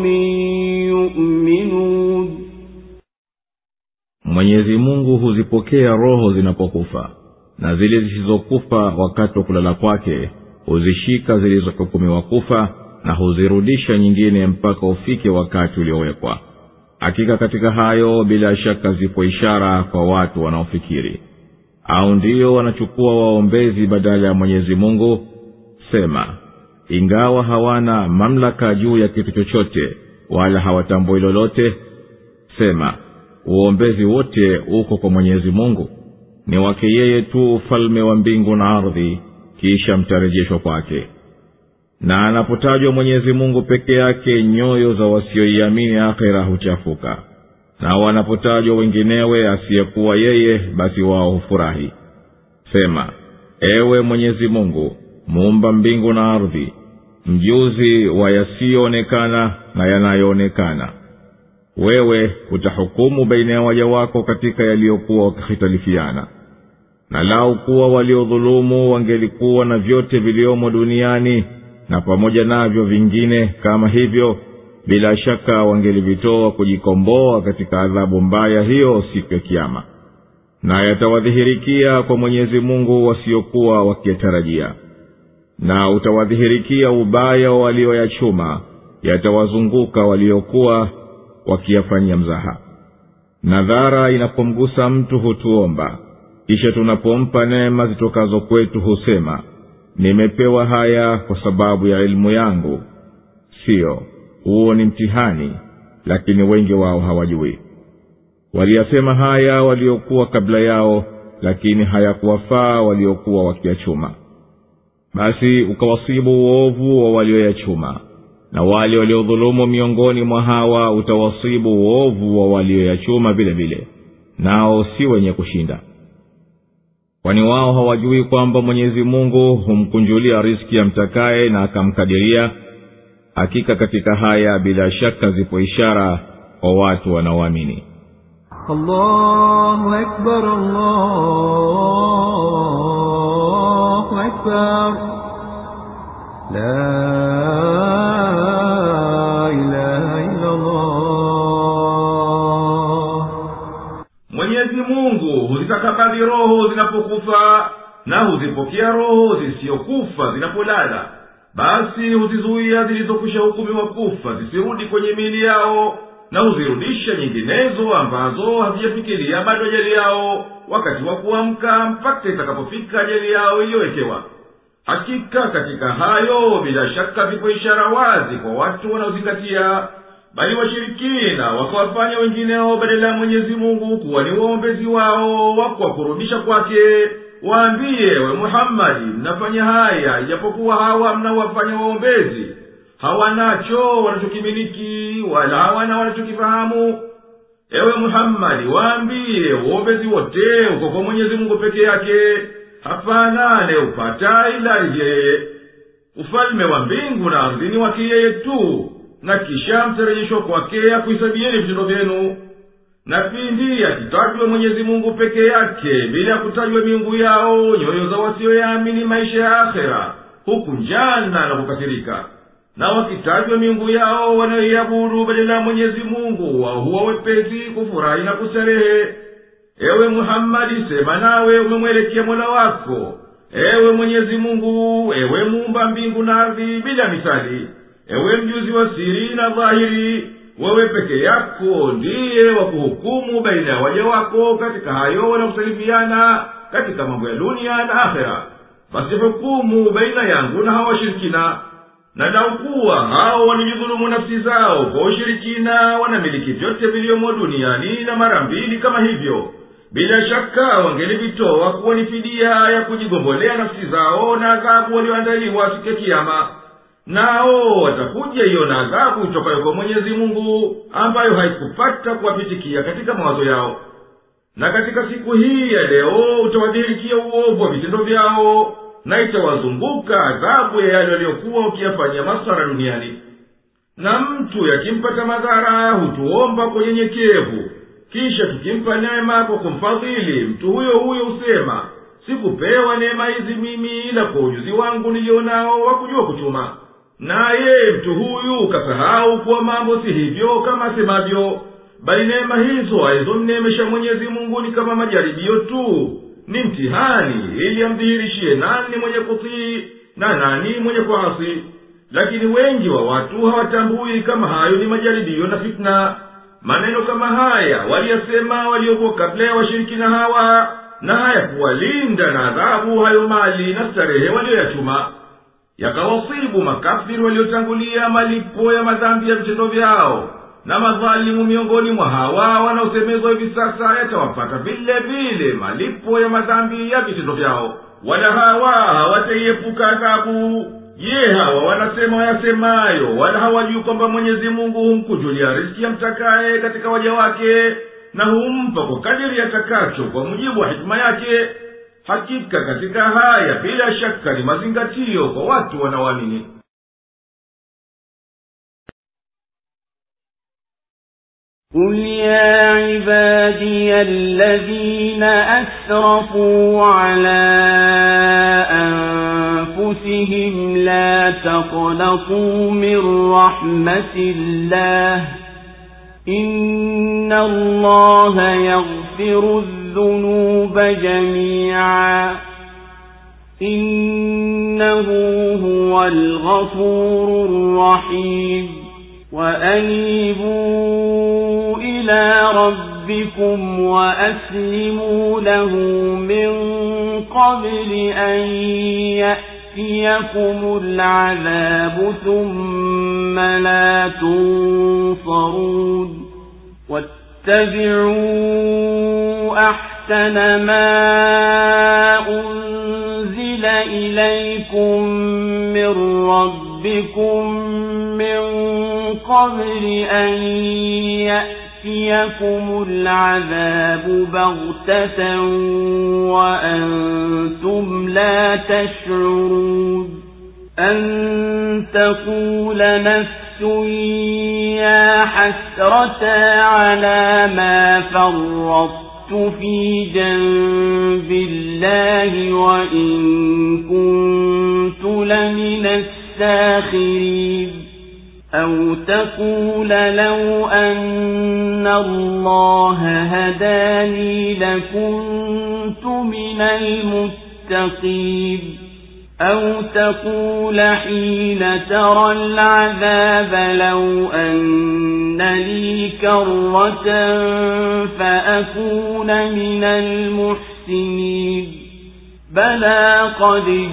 يؤمنون. Mwenyezi Mungu huzipokea roho zinapokufa, na zile zisizokufa wakati wa kulala kwake huzishika zilizohukumiwa kufa na huzirudisha nyingine mpaka ufike wakati uliowekwa. hakika katika hayo bila shaka zipo ishara kwa watu wanaofikiri. Au ndio wanachukua waombezi badala ya Mwenyezi Mungu? Sema, ingawa hawana mamlaka juu ya kitu chochote wala hawatambui lolote, sema, uombezi wote uko kwa Mwenyezi Mungu. Ni wake yeye tu ufalme wa mbingu na ardhi, kisha mtarejeshwa kwake. Na anapotajwa Mwenyezi Mungu peke yake, nyoyo za wasioiamini akhera huchafuka, na wanapotajwa wenginewe asiyekuwa yeye, basi wao hufurahi. Sema, ewe Mwenyezi Mungu, muumba mbingu na ardhi, mjuzi wa yasiyoonekana na yanayoonekana, wewe utahukumu baina ya waja wako katika yaliyokuwa wakihitalifiana. Na lau kuwa waliodhulumu wangelikuwa na vyote viliomo duniani na pamoja navyo vingine kama hivyo, bila shaka wangelivitoa kujikomboa katika adhabu mbaya hiyo siku ya Kiyama. Na yatawadhihirikia kwa Mwenyezi Mungu wasiokuwa wakitarajia, na utawadhihirikia ubaya wa walioyachuma, yatawazunguka waliokuwa wakiyafanyia mzaha. Nadhara inapomgusa mtu hutuomba, kisha tunapompa neema zitokazo kwetu husema, nimepewa haya kwa sababu ya elimu yangu. Sio, huo ni mtihani, lakini wengi wao hawajui. Waliyasema haya waliokuwa kabla yao, lakini hayakuwafaa waliokuwa wakiachuma. Basi ukawasibu uovu wa walioyachuma, na wale waliodhulumu miongoni mwa hawa utawasibu uovu wa walioyachuma vile vile, nao si wenye kushinda. Kwani wao hawajui kwamba Mwenyezi Mungu humkunjulia riziki amtakaye na akamkadiria? Hakika katika haya bila shaka zipo ishara kwa watu wanaoamini. Allahu Akbar, Allahu Akbar, la ilaha illa Allah. Mwenyezi Mungu huzitakabadhi roho zinapokufa na huzipokea roho zisizokufa zinapolala. Basi huzizuia zilizokwisha hukumiwa kufa zisirudi kwenye miili yao, na huzirudisha nyinginezo ambazo hazijafikiria bado ajali yao wakati wa kuamka mpaka itakapofika ajali yao iliyowekewa. Hakika katika hayo bila shaka zipo ishara wazi kwa watu wanaozingatia. Bali washirikina wakawafanya wengineo badala ya Mwenyezi Mungu kuwa ni waombezi wao wa kuwakurubisha kwake. Waambie, we Muhammadi, mnafanya haya ijapokuwa hawa mnaowafanya waombezi hawanacho wanachokimiliki wala hawana wanachokifahamu. Ewe Muhammadi, waambie uombezi wote uko kwa Mwenyezi Mungu peke yake, hapana anayeupata ila yeye. Ufalme wa mbingu na ardhi ni wake yeye tu, na kisha mtarejeshwa kwake akuhesabieni vitendo vyenu. Na pindi akitajwa Mwenyezi Mungu peke yake bila ya kutajwa miungu yao, nyoyo za wasioyaamini maisha ya akhera hukunjana na kukasirika. Na wakitajwa miungu yao wanayoiabudu badala ya Mwenyezi Mungu, wao huwa wepesi kufurahi na kustarehe. Ewe Muhammadi, sema nawe umemwelekea Mola wako. Ewe Mwenyezi Mungu, ewe muumba mbingu na ardhi bila misali, ewe mjuzi wa siri na dhahiri, wewe peke yako ndiye wa kuhukumu baina ya waja wako katika hayo wanakusalifiana katika mambo ya dunia na akhera. Basi hukumu baina yangu na hawa shirikina. Na naukuwa hao wanijidhulumu nafsi zao kwa ushirikina, wanamiliki vyote viliomo duniani na mara mbili kama hivyo, bila shaka wangelivitoa kuwa ni fidia ya kujigombolea nafsi zao na adhabu walioandaliwa siku ya Kiyama. Nao watakuja hiyo na adhabu itokayo kwa Mwenyezi Mungu, ambayo haikupata kuwapitikia katika mawazo yao. Na katika siku hii ya leo utawadhihirikia uovu wa vitendo vyao, na itawazunguka adhabu ya yale waliokuwa ukiyafanya masara duniani. Na mtu yakimpata madhara hutuomba kwa unyenyekevu, kisha tukimpa neema kwa kumfadhili, mtu huyo huyo usema, sikupewa neema hizi mimi ila kwa ujuzi wangu nilionao wa kujua kuchuma. Naye mtu huyu ukasahau kuwa mambo si hivyo kama semavyo, bali neema hizo alizomneemesha Mwenyezi Mungu ni kama majaribio tu, ni mtihani ili amdhihirishie nani mwenye kutii na nani mwenye kuasi. Lakini wengi wa watu hawatambui kama hayo ni majaribio na fitna. maneno kama haya waliyasema waliokuwa kabla ya washirikina hawa, na hayakuwalinda na adhabu hayo mali na starehe walioyachuma. Yakawasibu makafiri waliotangulia malipo ya madhambi ya vitendo vyao, na madhalimu miongoni mwa hawa wanaosemezwa hivi sasa yatawapata vile vile malipo ya madhambi ya vitendo vyao, wala hawa hawataiepuka adhabu. Je, hawa wanasema wayasemayo, wala hawajui kwamba Mwenyezi Mungu humkujulia riziki ya mtakaye katika waja wake, na humpa kwa kadiri atakacho kwa mujibu wa hikma yake? Hakika katika haya bila shaka ni mazingatio kwa watu wanaoamini. قل يا عبادي الذين أسرفوا على أنفسهم لا تقنطوا من رحمة الله إن الله يغفر الذنوب جميعا إنه هو الغفور الرحيم وأنيبوا إلى ربكم وأسلموا له من قبل أن يأتيكم العذاب ثم لا تنصرون واتبعوا أحسن ما أنزل إليكم من ربكم من قبل أن يأتيكم العذاب بغتة وأنتم لا تشعرون أن تقول نفس يا حسرة على ما فرطت في جنب الله وإن كنت لمن الساخرين أو تقول لو أن الله هداني لكنت من المتقين أو تقول حين ترى العذاب لو أن لي كرة فأكون من المحسنين بلى قد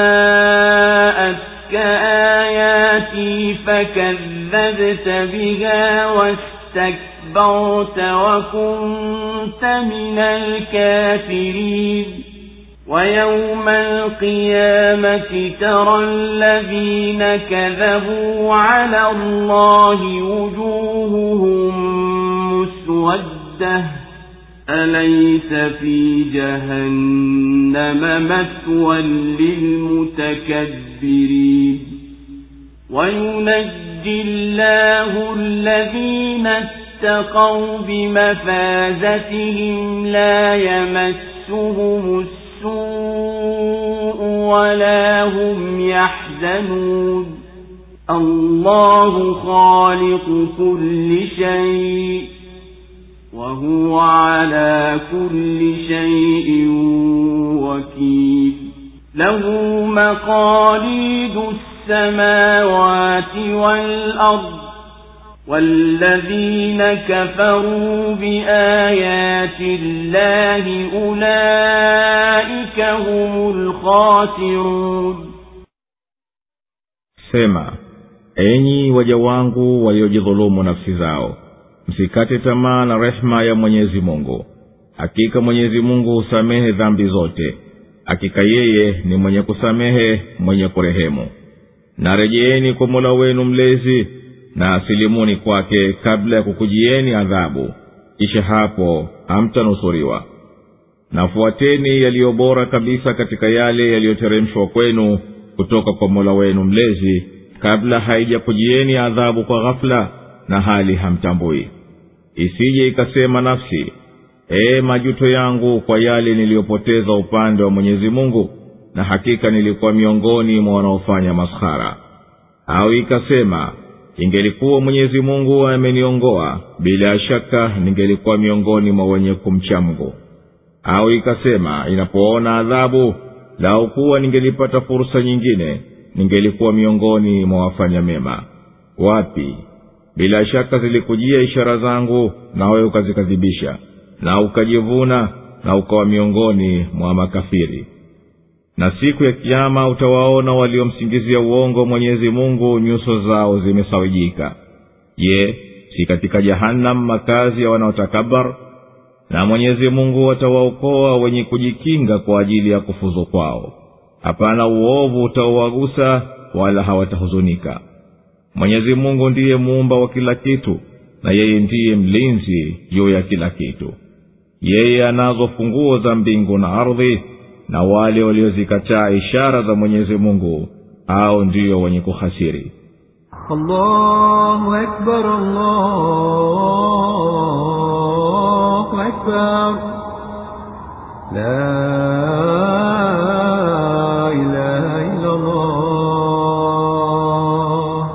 جاءت كآياتي فكذبت بها واستكبرت وكنت من الكافرين ويوم القيامة ترى الذين كذبوا على الله وجوههم مسودة أليس في جهنم مثوى للمتكبرين وينجي الله الذين اتقوا بمفازتهم لا يمسهم السوء ولا هم يحزنون الله خالق كل شيء وهو على كل شيء وكيل له مقاليد السماوات والأرض والذين كفروا بآيات الله أولئك هم الخاسرون. Sema, enyi waja wangu waliojidhulumu nafsi zao, msikate tamaa na rehema ya Mwenyezi Mungu. Hakika Mwenyezi Mungu husamehe dhambi zote. Hakika yeye ni mwenye kusamehe, mwenye kurehemu. Na rejeeni kwa Mola wenu mlezi na asilimuni kwake kabla ya kukujieni adhabu, kisha hapo hamtanusuriwa. Na fuateni yaliyo bora kabisa katika yale yaliyoteremshwa kwenu kutoka kwa Mola wenu mlezi kabla haijakujieni adhabu kwa ghafla na hali hamtambui. Isije ikasema nafsi, ee majuto yangu kwa yale niliyopoteza upande wa Mwenyezi Mungu, na hakika nilikuwa miongoni mwa wanaofanya maskhara. Au ikasema, ingelikuwa Mwenyezi Mungu ameniongoa, bila shaka ningelikuwa miongoni mwa wenye kumcha Mungu. Au ikasema, inapoona adhabu, lau kuwa ningelipata fursa nyingine, ningelikuwa miongoni mwa wafanya mema. Wapi? bila shaka zilikujia ishara zangu, nawe ukazikadhibisha, na ukajivuna na ukawa miongoni mwa makafiri. Na siku ya kiyama utawaona waliomsingizia uongo Mwenyezi Mungu nyuso zao zimesawijika. Je, si katika jahannam makazi ya wanaotakabar? Na Mwenyezi Mungu atawaokoa wenye kujikinga kwa ajili ya kufuzu kwao. Hapana uovu utawagusa wala hawatahuzunika. Mwenyezi Mungu ndiye muumba wa kila kitu, na yeye ndiye mlinzi juu ya kila kitu. Yeye anazo funguo za mbingu na ardhi, na wale waliozikataa ishara za Mwenyezi Mungu hao ndio wenye kuhasiri. Allahu Akbar, Allahu Akbar, la ilaha illa Allah.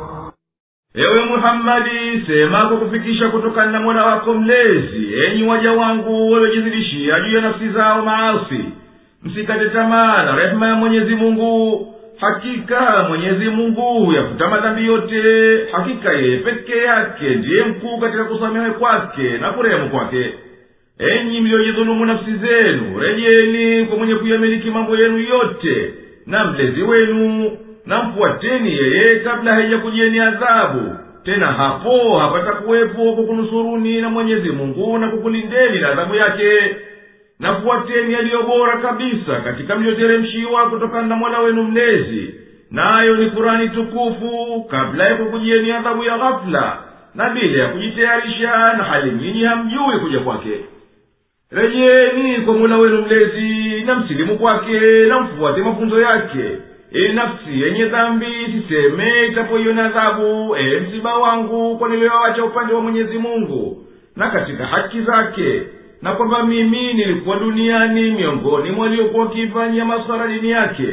Ewe Muhammadi, sema kwa kufikisha kutokana na Mola wako mlezi, enyi waja wangu waliojizidishia juu ya nafsi zao maasi, msikate tamaa na rehema ya Mwenyezi Mungu. Hakika Mwenyezi Mungu yafuta madhambi yote. Hakika yeye peke yake ndiye mkuu katika kusamehe kwake na kurehemu kwake. Enyi mliojidhulumu nafsi zenu, rejeni kwa mwenye kuyamiliki mambo yenu yote na mlezi wenu, na mfuateni yeye kabla haijakujieni adhabu. Tena hapo hapata kuwepo kukunusuruni na Mwenyezi Mungu na kukulindeni na adhabu yake. Na fuateni yaliyo bora kabisa katika mlioteremshiwa kutokana na Mola wenu mlezi, nayo ni Kurani tukufu, kabla ya kukujieni adhabu ya ghafla na bila ya kujitayarisha, na hali nyinyi hamjui kuja kwake. Rejeni kwa Mola wenu mlezi na msilimu kwake, na mfuate mafunzo yake. Ili nafsi yenye dhambi siseme itapoiona adhabu, e msiba wangu kwa niliowacha upande wa Mwenyezi Mungu na katika haki zake, na kwamba mimi nilikuwa duniani miongoni mwa waliokuwa wakifanyia masara dini yake.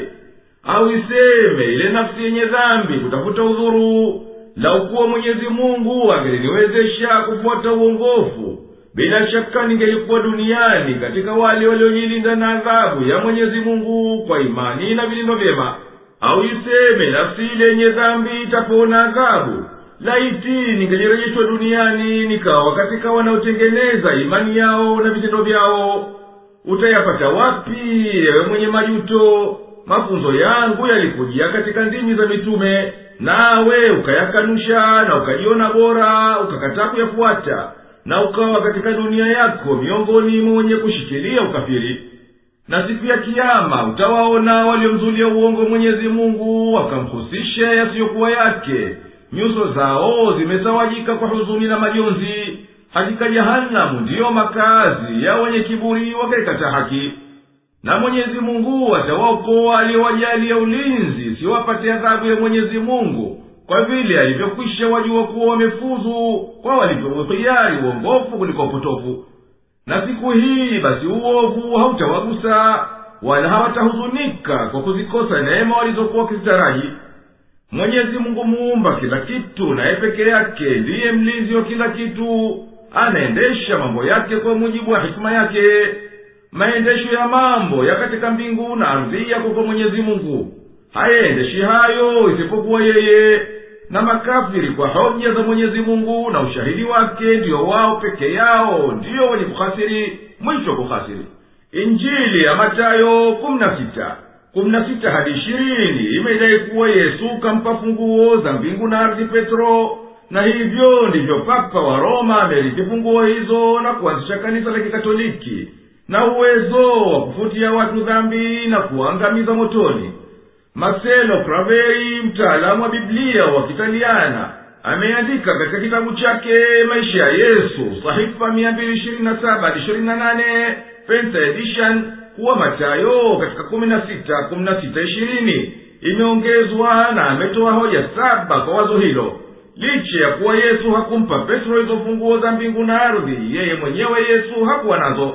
Au iseme ile nafsi yenye dhambi kutafuta udhuru, lau kuwa Mwenyezi Mungu angeliniwezesha kufuata uongofu, bila shaka ningelikuwa duniani katika wale waliojilinda na adhabu ya Mwenyezi Mungu kwa imani na vitendo vyema. Au iseme nafsi ile yenye dhambi itapona adhabu, laiti ningelirejeshwa duniani nikawa katika wanaotengeneza imani yao na vitendo vyao. Utayapata wapi ewe mwenye majuto? Mafunzo yangu yalikujia katika ndimi za mitume, nawe ukayakanusha na ukajiona bora, ukakataa kuyafuata, na ukawa katika dunia yako miongoni mwa wenye kushikilia ukafiri. Na siku ya kiyama utawaona waliomzulia uongo Mwenyezi Mungu wakamhusisha yasiyokuwa yake, nyuso zao zimesawajika kwa huzuni na majonzi. Hakika jahanamu ndiyo makazi ya wenye kiburi wakaikata haki. Na Mwenyezi Mungu atawaokoa aliowajalia ulinzi siwapate adhabu ya Mwenyezi Mungu, kwa vile alivyokwisha wajua kuwa wamefuzu kwa walivyohiari uongofu kuliko upotofu. Na siku hii basi uovu hautawagusa, wala hawatahuzunika kwa kuzikosa neema walizokuwa wakizitaraji. Mwenyezi Mungu muumba kila kitu, na yeye peke yake ndiye mlinzi wa kila kitu, anaendesha mambo yake kwa mujibu wa hikma yake. Maendesho ya mambo ya katika mbingu na ardhi yako kwa Mwenyezi Mungu, haendeshi hayo isipokuwa yeye. Na makafiri kwa hoja za Mwenyezi Mungu na ushahidi wake ndio wao peke yao ndio wenye kuhasiri, mwisho kuhasiri. Injili ya Mathayo kumi na sita kumi na sita hadi ishirini imedai kuwa Yesu kampa funguo za mbingu na ardhi Petro, na hivyo ndivyo Papa wa Roma amerithi funguo hizo na kuanzisha kanisa la Kikatoliki na uwezo wa kufutia watu dhambi na kuangamiza motoni. Marcello Craveri, mtaalamu wa Biblia wa Kitaliana, ameandika katika kitabu chake Maisha ya Yesu, sahifa mia mbili ishirini na saba hadi ishirini na nane, Pensa Edition, kuwa Mathayo katika kumi na sita kumi na sita ishirini imeongezwa, na ametoa hoja saba kwa wazo hilo. Licha ya kuwa Yesu hakumpa Petro hizo funguo za mbingu na ardhi, yeye mwenyewe Yesu hakuwa nazo.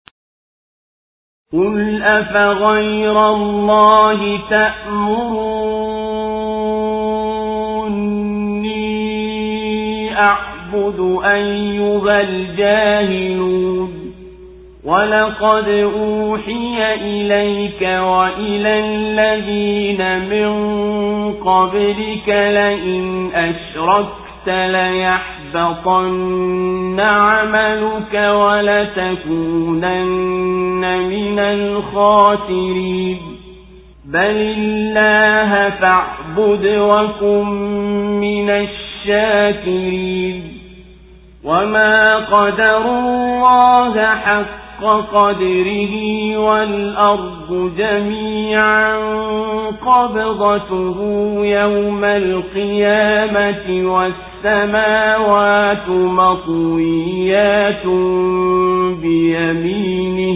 قُلْ أَفَغَيْرَ اللَّهِ تَأْمُرُونِّي أَعْبُدُ أَيُّهَا الْجَاهِلُونَ وَلَقَدْ أُوحِيَ إِلَيْكَ وَإِلَى الَّذِينَ مِن قَبْلِكَ لَئِنْ أَشْرَكْتَ ليحبطن عملك ولتكونن من الخاسرين بل الله فاعبد وكن من الشاكرين وما قدروا الله حق قدره والأرض جميعا قبضته يوم القيامة والسماوات مطويات بيمينه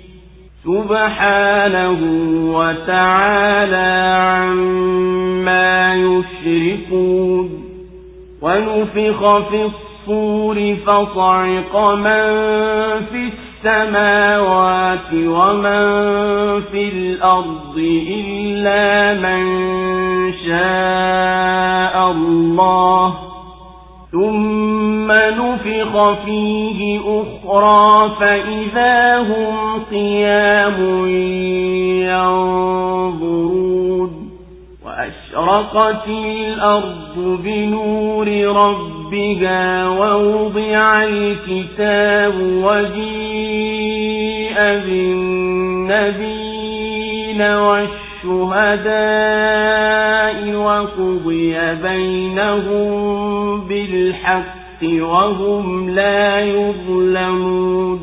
سبحانه وتعالى عما يشركون ونفخ في الصور فصعق من في السماوات ومن في الأرض إلا من شاء الله ثم نفخ فيه أخرى فإذا هم قيام ينظرون وأشرقت الأرض بنور ربها ووضع الكتاب وجيء بالنبيين والشهداء وقضي بينهم بالحق وهم لا يظلمون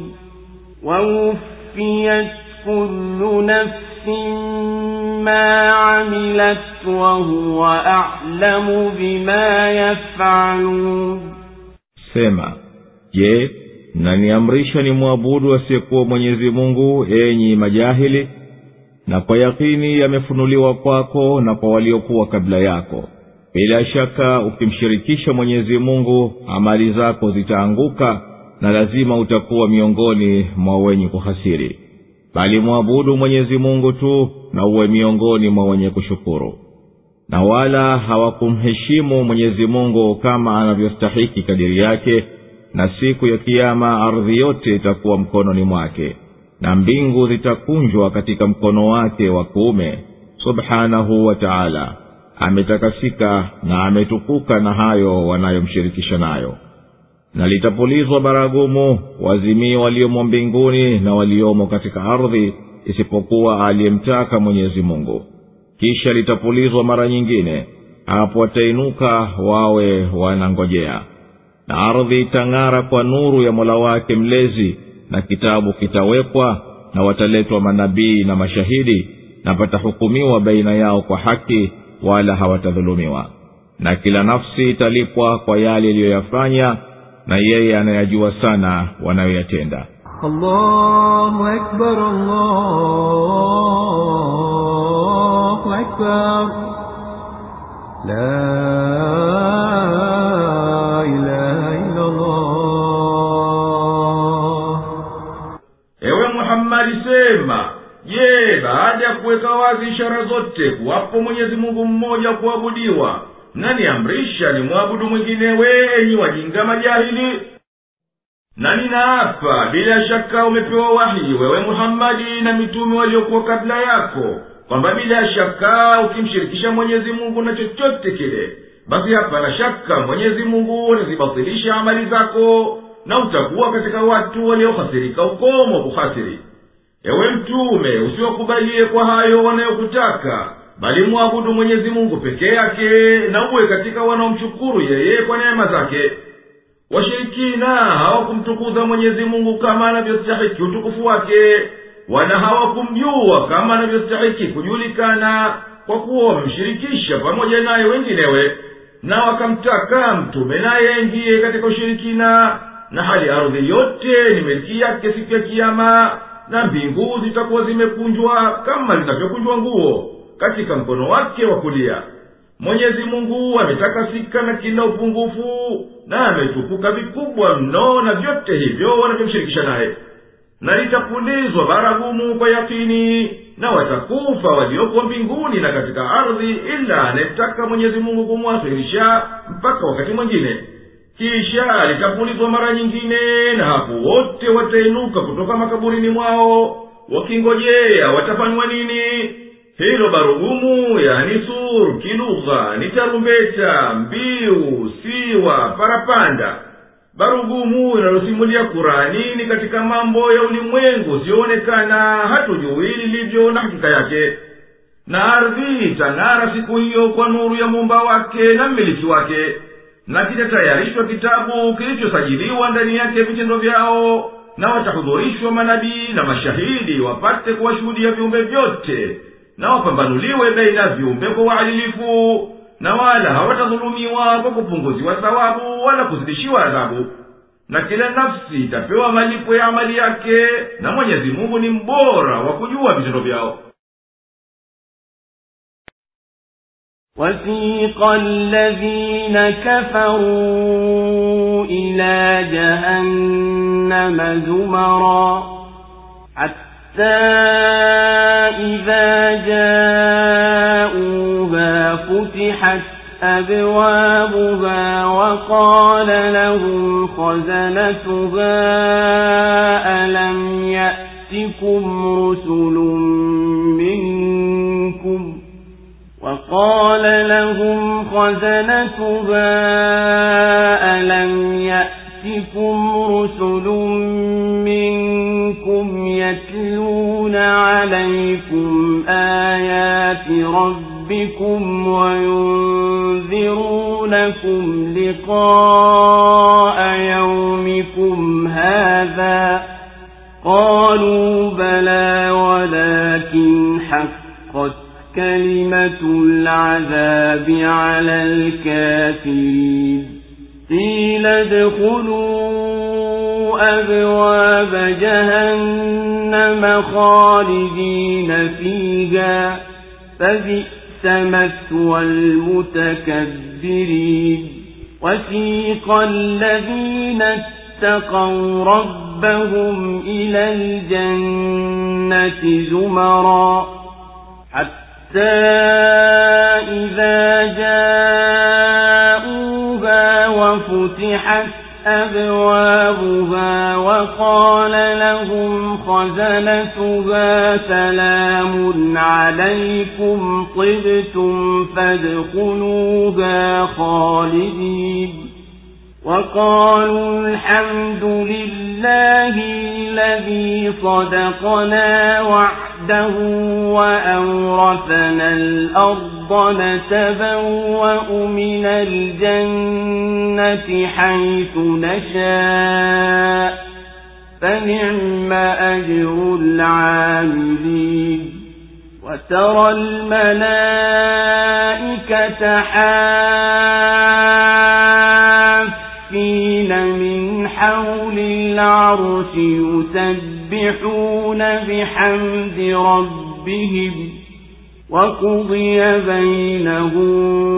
ووفيت كل نفس ما عملت وهو أعلم بما يفعلون. Sema, je, mnaniamrisha ni muabudu asiyekuwa Mwenyezi Mungu enyi majahili? Na kwa yakini yamefunuliwa kwako na kwa waliokuwa kabla yako. Bila shaka ukimshirikisha Mwenyezi Mungu amali zako zitaanguka na lazima utakuwa miongoni mwa wenye kuhasiri. Bali muabudu Mwenyezi Mungu tu na uwe miongoni mwa wenye kushukuru. Na wala hawakumheshimu Mwenyezi Mungu kama anavyostahiki kadiri yake, na siku ya kiyama ardhi yote itakuwa mkononi mwake na mbingu zitakunjwa katika mkono wake wa kuume. Subhanahu wa ta'ala, ametakasika na ametukuka na hayo wanayomshirikisha nayo. Na litapulizwa baragumu, wazimii waliomo mbinguni na waliomo katika ardhi, isipokuwa aliyemtaka Mwenyezi Mungu. Kisha litapulizwa mara nyingine, hapo watainuka wawe wanangojea. Na ardhi itang'ara kwa nuru ya Mola wake mlezi, na kitabu kitawekwa, na wataletwa manabii na mashahidi, na patahukumiwa baina yao kwa haki, wala hawatadhulumiwa. Na kila nafsi italipwa kwa yale iliyoyafanya, na yeye anayajua sana wanayoyatenda. Allahu Akbar, Allahu Akbar, la ilaha illa Allah. Ewe Muhammad, sema, je, baada ya kuweka wazi ishara zote kuwapo Mwenyezi Mungu mmoja kuabudiwa, nani amrisha ni muabudu mwingine wenyi wajinga majahili? Na ninaapa bila shaka umepewa wahi wewe Muhammadi na mitume waliokuwa kabla yako, kwamba bila shaka ukimshirikisha Mwenyezi Mungu na chochote kile, basi hapana shaka Mwenyezi Mungu anazibatilisha amali zako na utakuwa katika watu waliohasirika ukomo kuhasiri. Ewe mtume, usiwakubalie kwa hayo wanayokutaka, bali muabudu Mwenyezi Mungu peke yake na uwe katika wanaomshukuru yeye kwa neema zake. Washirikina hawakumtukuza Mwenyezi Mungu kama anavyostahiki utukufu wake, wala hawakumjua kama anavyostahiki kujulikana, kwa kuwa wamemshirikisha pamoja naye wenginewe, na wakamtaka mtume naye aingie katika ushirikina, na hali ardhi yote ni milki yake siku ya kiyama, na mbingu zitakuwa zimekunjwa kama zinavyokunjwa nguo katika mkono wake wa kulia. Mwenyezi Mungu ametakasika na kila upungufu, na ametukuka vikubwa mno na vyote hivyo wanavyomshirikisha naye. Na litapulizwa baragumu kwa yakini, na watakufa walioko mbinguni na katika ardhi, ila anayetaka Mwenyezi Mungu kumwakhirisha mpaka wakati mwingine. Kisha litapulizwa mara nyingine, na hapo wote watainuka kutoka makaburini mwao, wakingojea watafanywa nini. hilo barugumu yani sur kilugha ni tarumbeta, mbiu, siwa, parapanda. Barugumu inalosimulia Kurani ni katika mambo ya ulimwengu sioonekana, hatujui lilivyo na hakika yake. Na ardhi itang'ara siku hiyo kwa nuru ya Muumba wake na mmiliki wake, na kitatayarishwa kitabu kilichosajiliwa ndani yake vitendo vyao, na watahudhurishwa manabii na mashahidi wapate kuwashuhudia viumbe vyote, na wapambanuliwe baina viumbe kwa uadilifu, na wala hawatadhulumiwa kwa kupunguziwa thawabu wala kuzidishiwa adhabu. Na kila nafsi itapewa malipo ya amali yake, na Mwenyezi Mungu ni mbora wa kujua vitendo vyao. وَسِيقَ الَّذِينَ كَفَرُوا إِلَى جَهَنَّمَ زُمَرًا حَتَّى إِذَا جَاءُوهَا فُتِحَتْ أَبْوَابُهَا وَقَالَ لَهُمْ خَزَنَتُهَا أَلَمْ يَأْتِكُمْ رُسُلٌ مِّنكُمْ وقال لهم خزنتها ألم يأتكم رسل منكم يتلون عليكم آيات ربكم وينذرونكم لقاء يومكم هذا قالوا بلى ولكن حقت كلمة العذاب على الكافرين قيل ادخلوا أبواب جهنم خالدين فيها فبئس مثوى المتكبرين وسيق الذين اتقوا ربهم إلى الجنة زمرا حتى إذا جاءوها وفتحت أبوابها وقال لهم خزنتها سلام عليكم طبتم فادخلوها خالدين وقالوا الحمد لله الذي صدقنا وعده وأورثنا الأرض نتبوأ من الجنة حيث نشاء فنعم أجر العاملين وترى الملائكة حافين من حول العرش يسبحون بحمد ربهم وقضي بينهم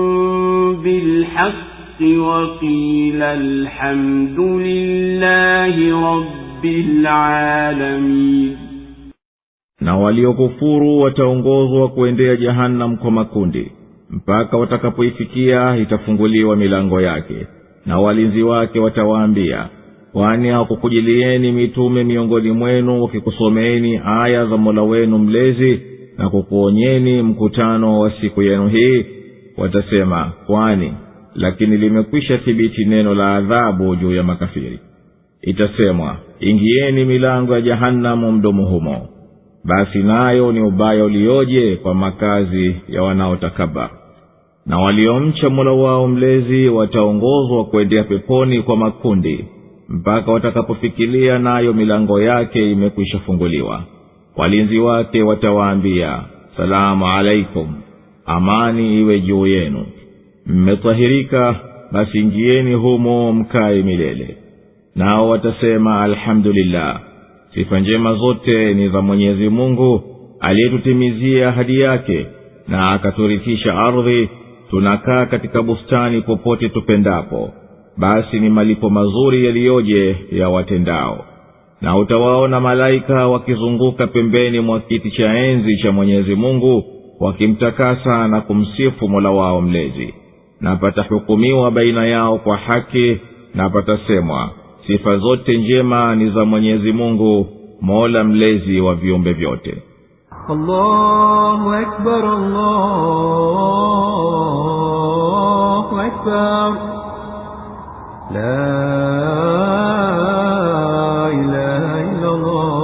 بالحق وقيل الحمد لله رب العالمين. Na waliokufuru wataongozwa kuendea jahannam kwa makundi mpaka watakapoifikia itafunguliwa milango yake, na walinzi wake watawaambia, kwani hakukujilieni mitume miongoni mwenu wakikusomeeni aya za Mola wenu mlezi na kukuonyeni mkutano wa siku yenu hii? Watasema, kwani, lakini limekwisha thibiti neno la adhabu juu ya makafiri. Itasemwa, ingieni milango ya jahannamu mdomo humo. Basi nayo ni ubaya ulioje kwa makazi ya wanaotakaba. Na waliomcha Mola wao mlezi wataongozwa kuendea peponi kwa makundi mpaka watakapofikilia nayo milango yake imekwisha funguliwa. Walinzi wake watawaambia, salamu alaikum, amani iwe juu yenu, mmetahirika, basi ingieni humo mkae milele. Nao watasema, alhamdulillah, sifa njema zote ni za Mwenyezi Mungu aliyetutimizia ahadi yake na akaturithisha ardhi, tunakaa katika bustani popote tupendapo. Basi ni malipo mazuri yaliyoje ya watendao. Na utawaona malaika wakizunguka pembeni mwa kiti cha enzi cha Mwenyezi Mungu wakimtakasa na kumsifu Mola wao mlezi. Na patahukumiwa baina yao kwa haki, na patasemwa, sifa zote njema ni za Mwenyezi Mungu, Mola mlezi wa viumbe vyote. الله أكبر الله أكبر لا إله إلا الله.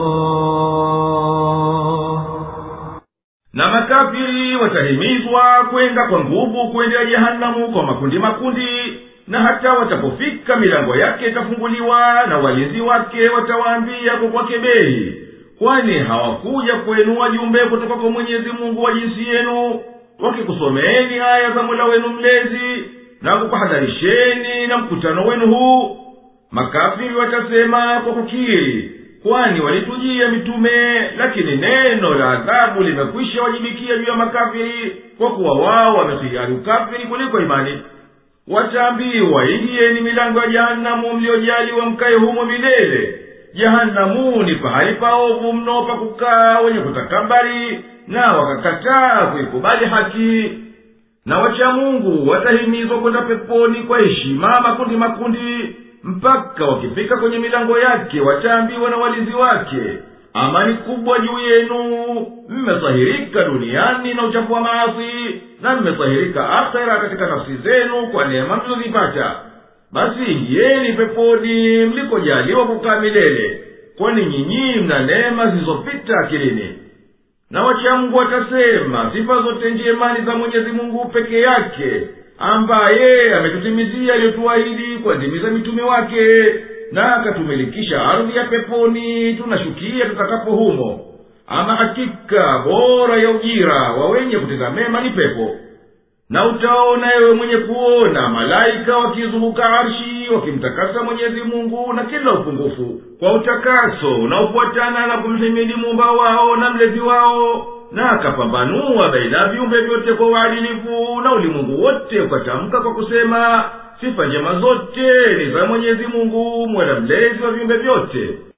Na makafiri watahimizwa kwenda kwa nguvu kwenda jehanamu kwa makundi makundi, na hata watapofika milango yake itafunguliwa na walinzi wake watawaambia kwa kwa kebehi, kwani hawakuja kwenu wajumbe kutoka kwa Mwenyezi Mungu wa jinsi yenu wakikusomeeni aya za Mola wenu mlezi na kukuhadharisheni na mkutano wenu huu? Makafiri watasema kwa kukiri, kwani walitujia mitume, lakini neno la adhabu limekwisha wajibikia juu ya makafiri, kwa kuwa wao wamekhiari ukafiri kuliko imani. Wataambiwa, ingieni milango ya jahanamu mliojaliwa mkae humo milele. Jahanamu ni pahali paovu mno pa kukaa wenye kutakabari, na wakakataa kuikubali haki. Na wacha Mungu watahimizwa kwenda peponi kwa heshima makundi makundi, mpaka wakifika kwenye milango yake wataambiwa na walinzi wake, amani kubwa juu yenu, mmesahirika duniani na uchafu wa maasi, na mmesahirika akhera katika nafsi zenu kwa neema mlizozipata. Basi ingieni peponi mlikojaliwa kukaa milele, kwani nyinyi mna neema zilizopita akilini. Na wacha Mungu watasema, sifa zote njema ni za Mwenyezi Mungu peke yake, ambaye ametutimizia aliyotuahidi kwa ndimi za mitume wake, na akatumilikisha ardhi ya peponi tunashukia tutakapo humo. Ama hakika bora ya ujira wa wenye kutenda mema ni pepo. Na utaona ewe mwenye kuona malaika wakizunguka arshi wakimtakasa Mwenyezi Mungu na kila upungufu kwa utakaso unaofuatana na kumhimidi Muumba wao na mlezi wao, na akapambanua baina viumbe vyote kwa uadilifu, na ulimwengu wote ukatamka kwa kusema, sifa njema zote ni za Mwenyezi Mungu, Mola mlezi wa viumbe vyote.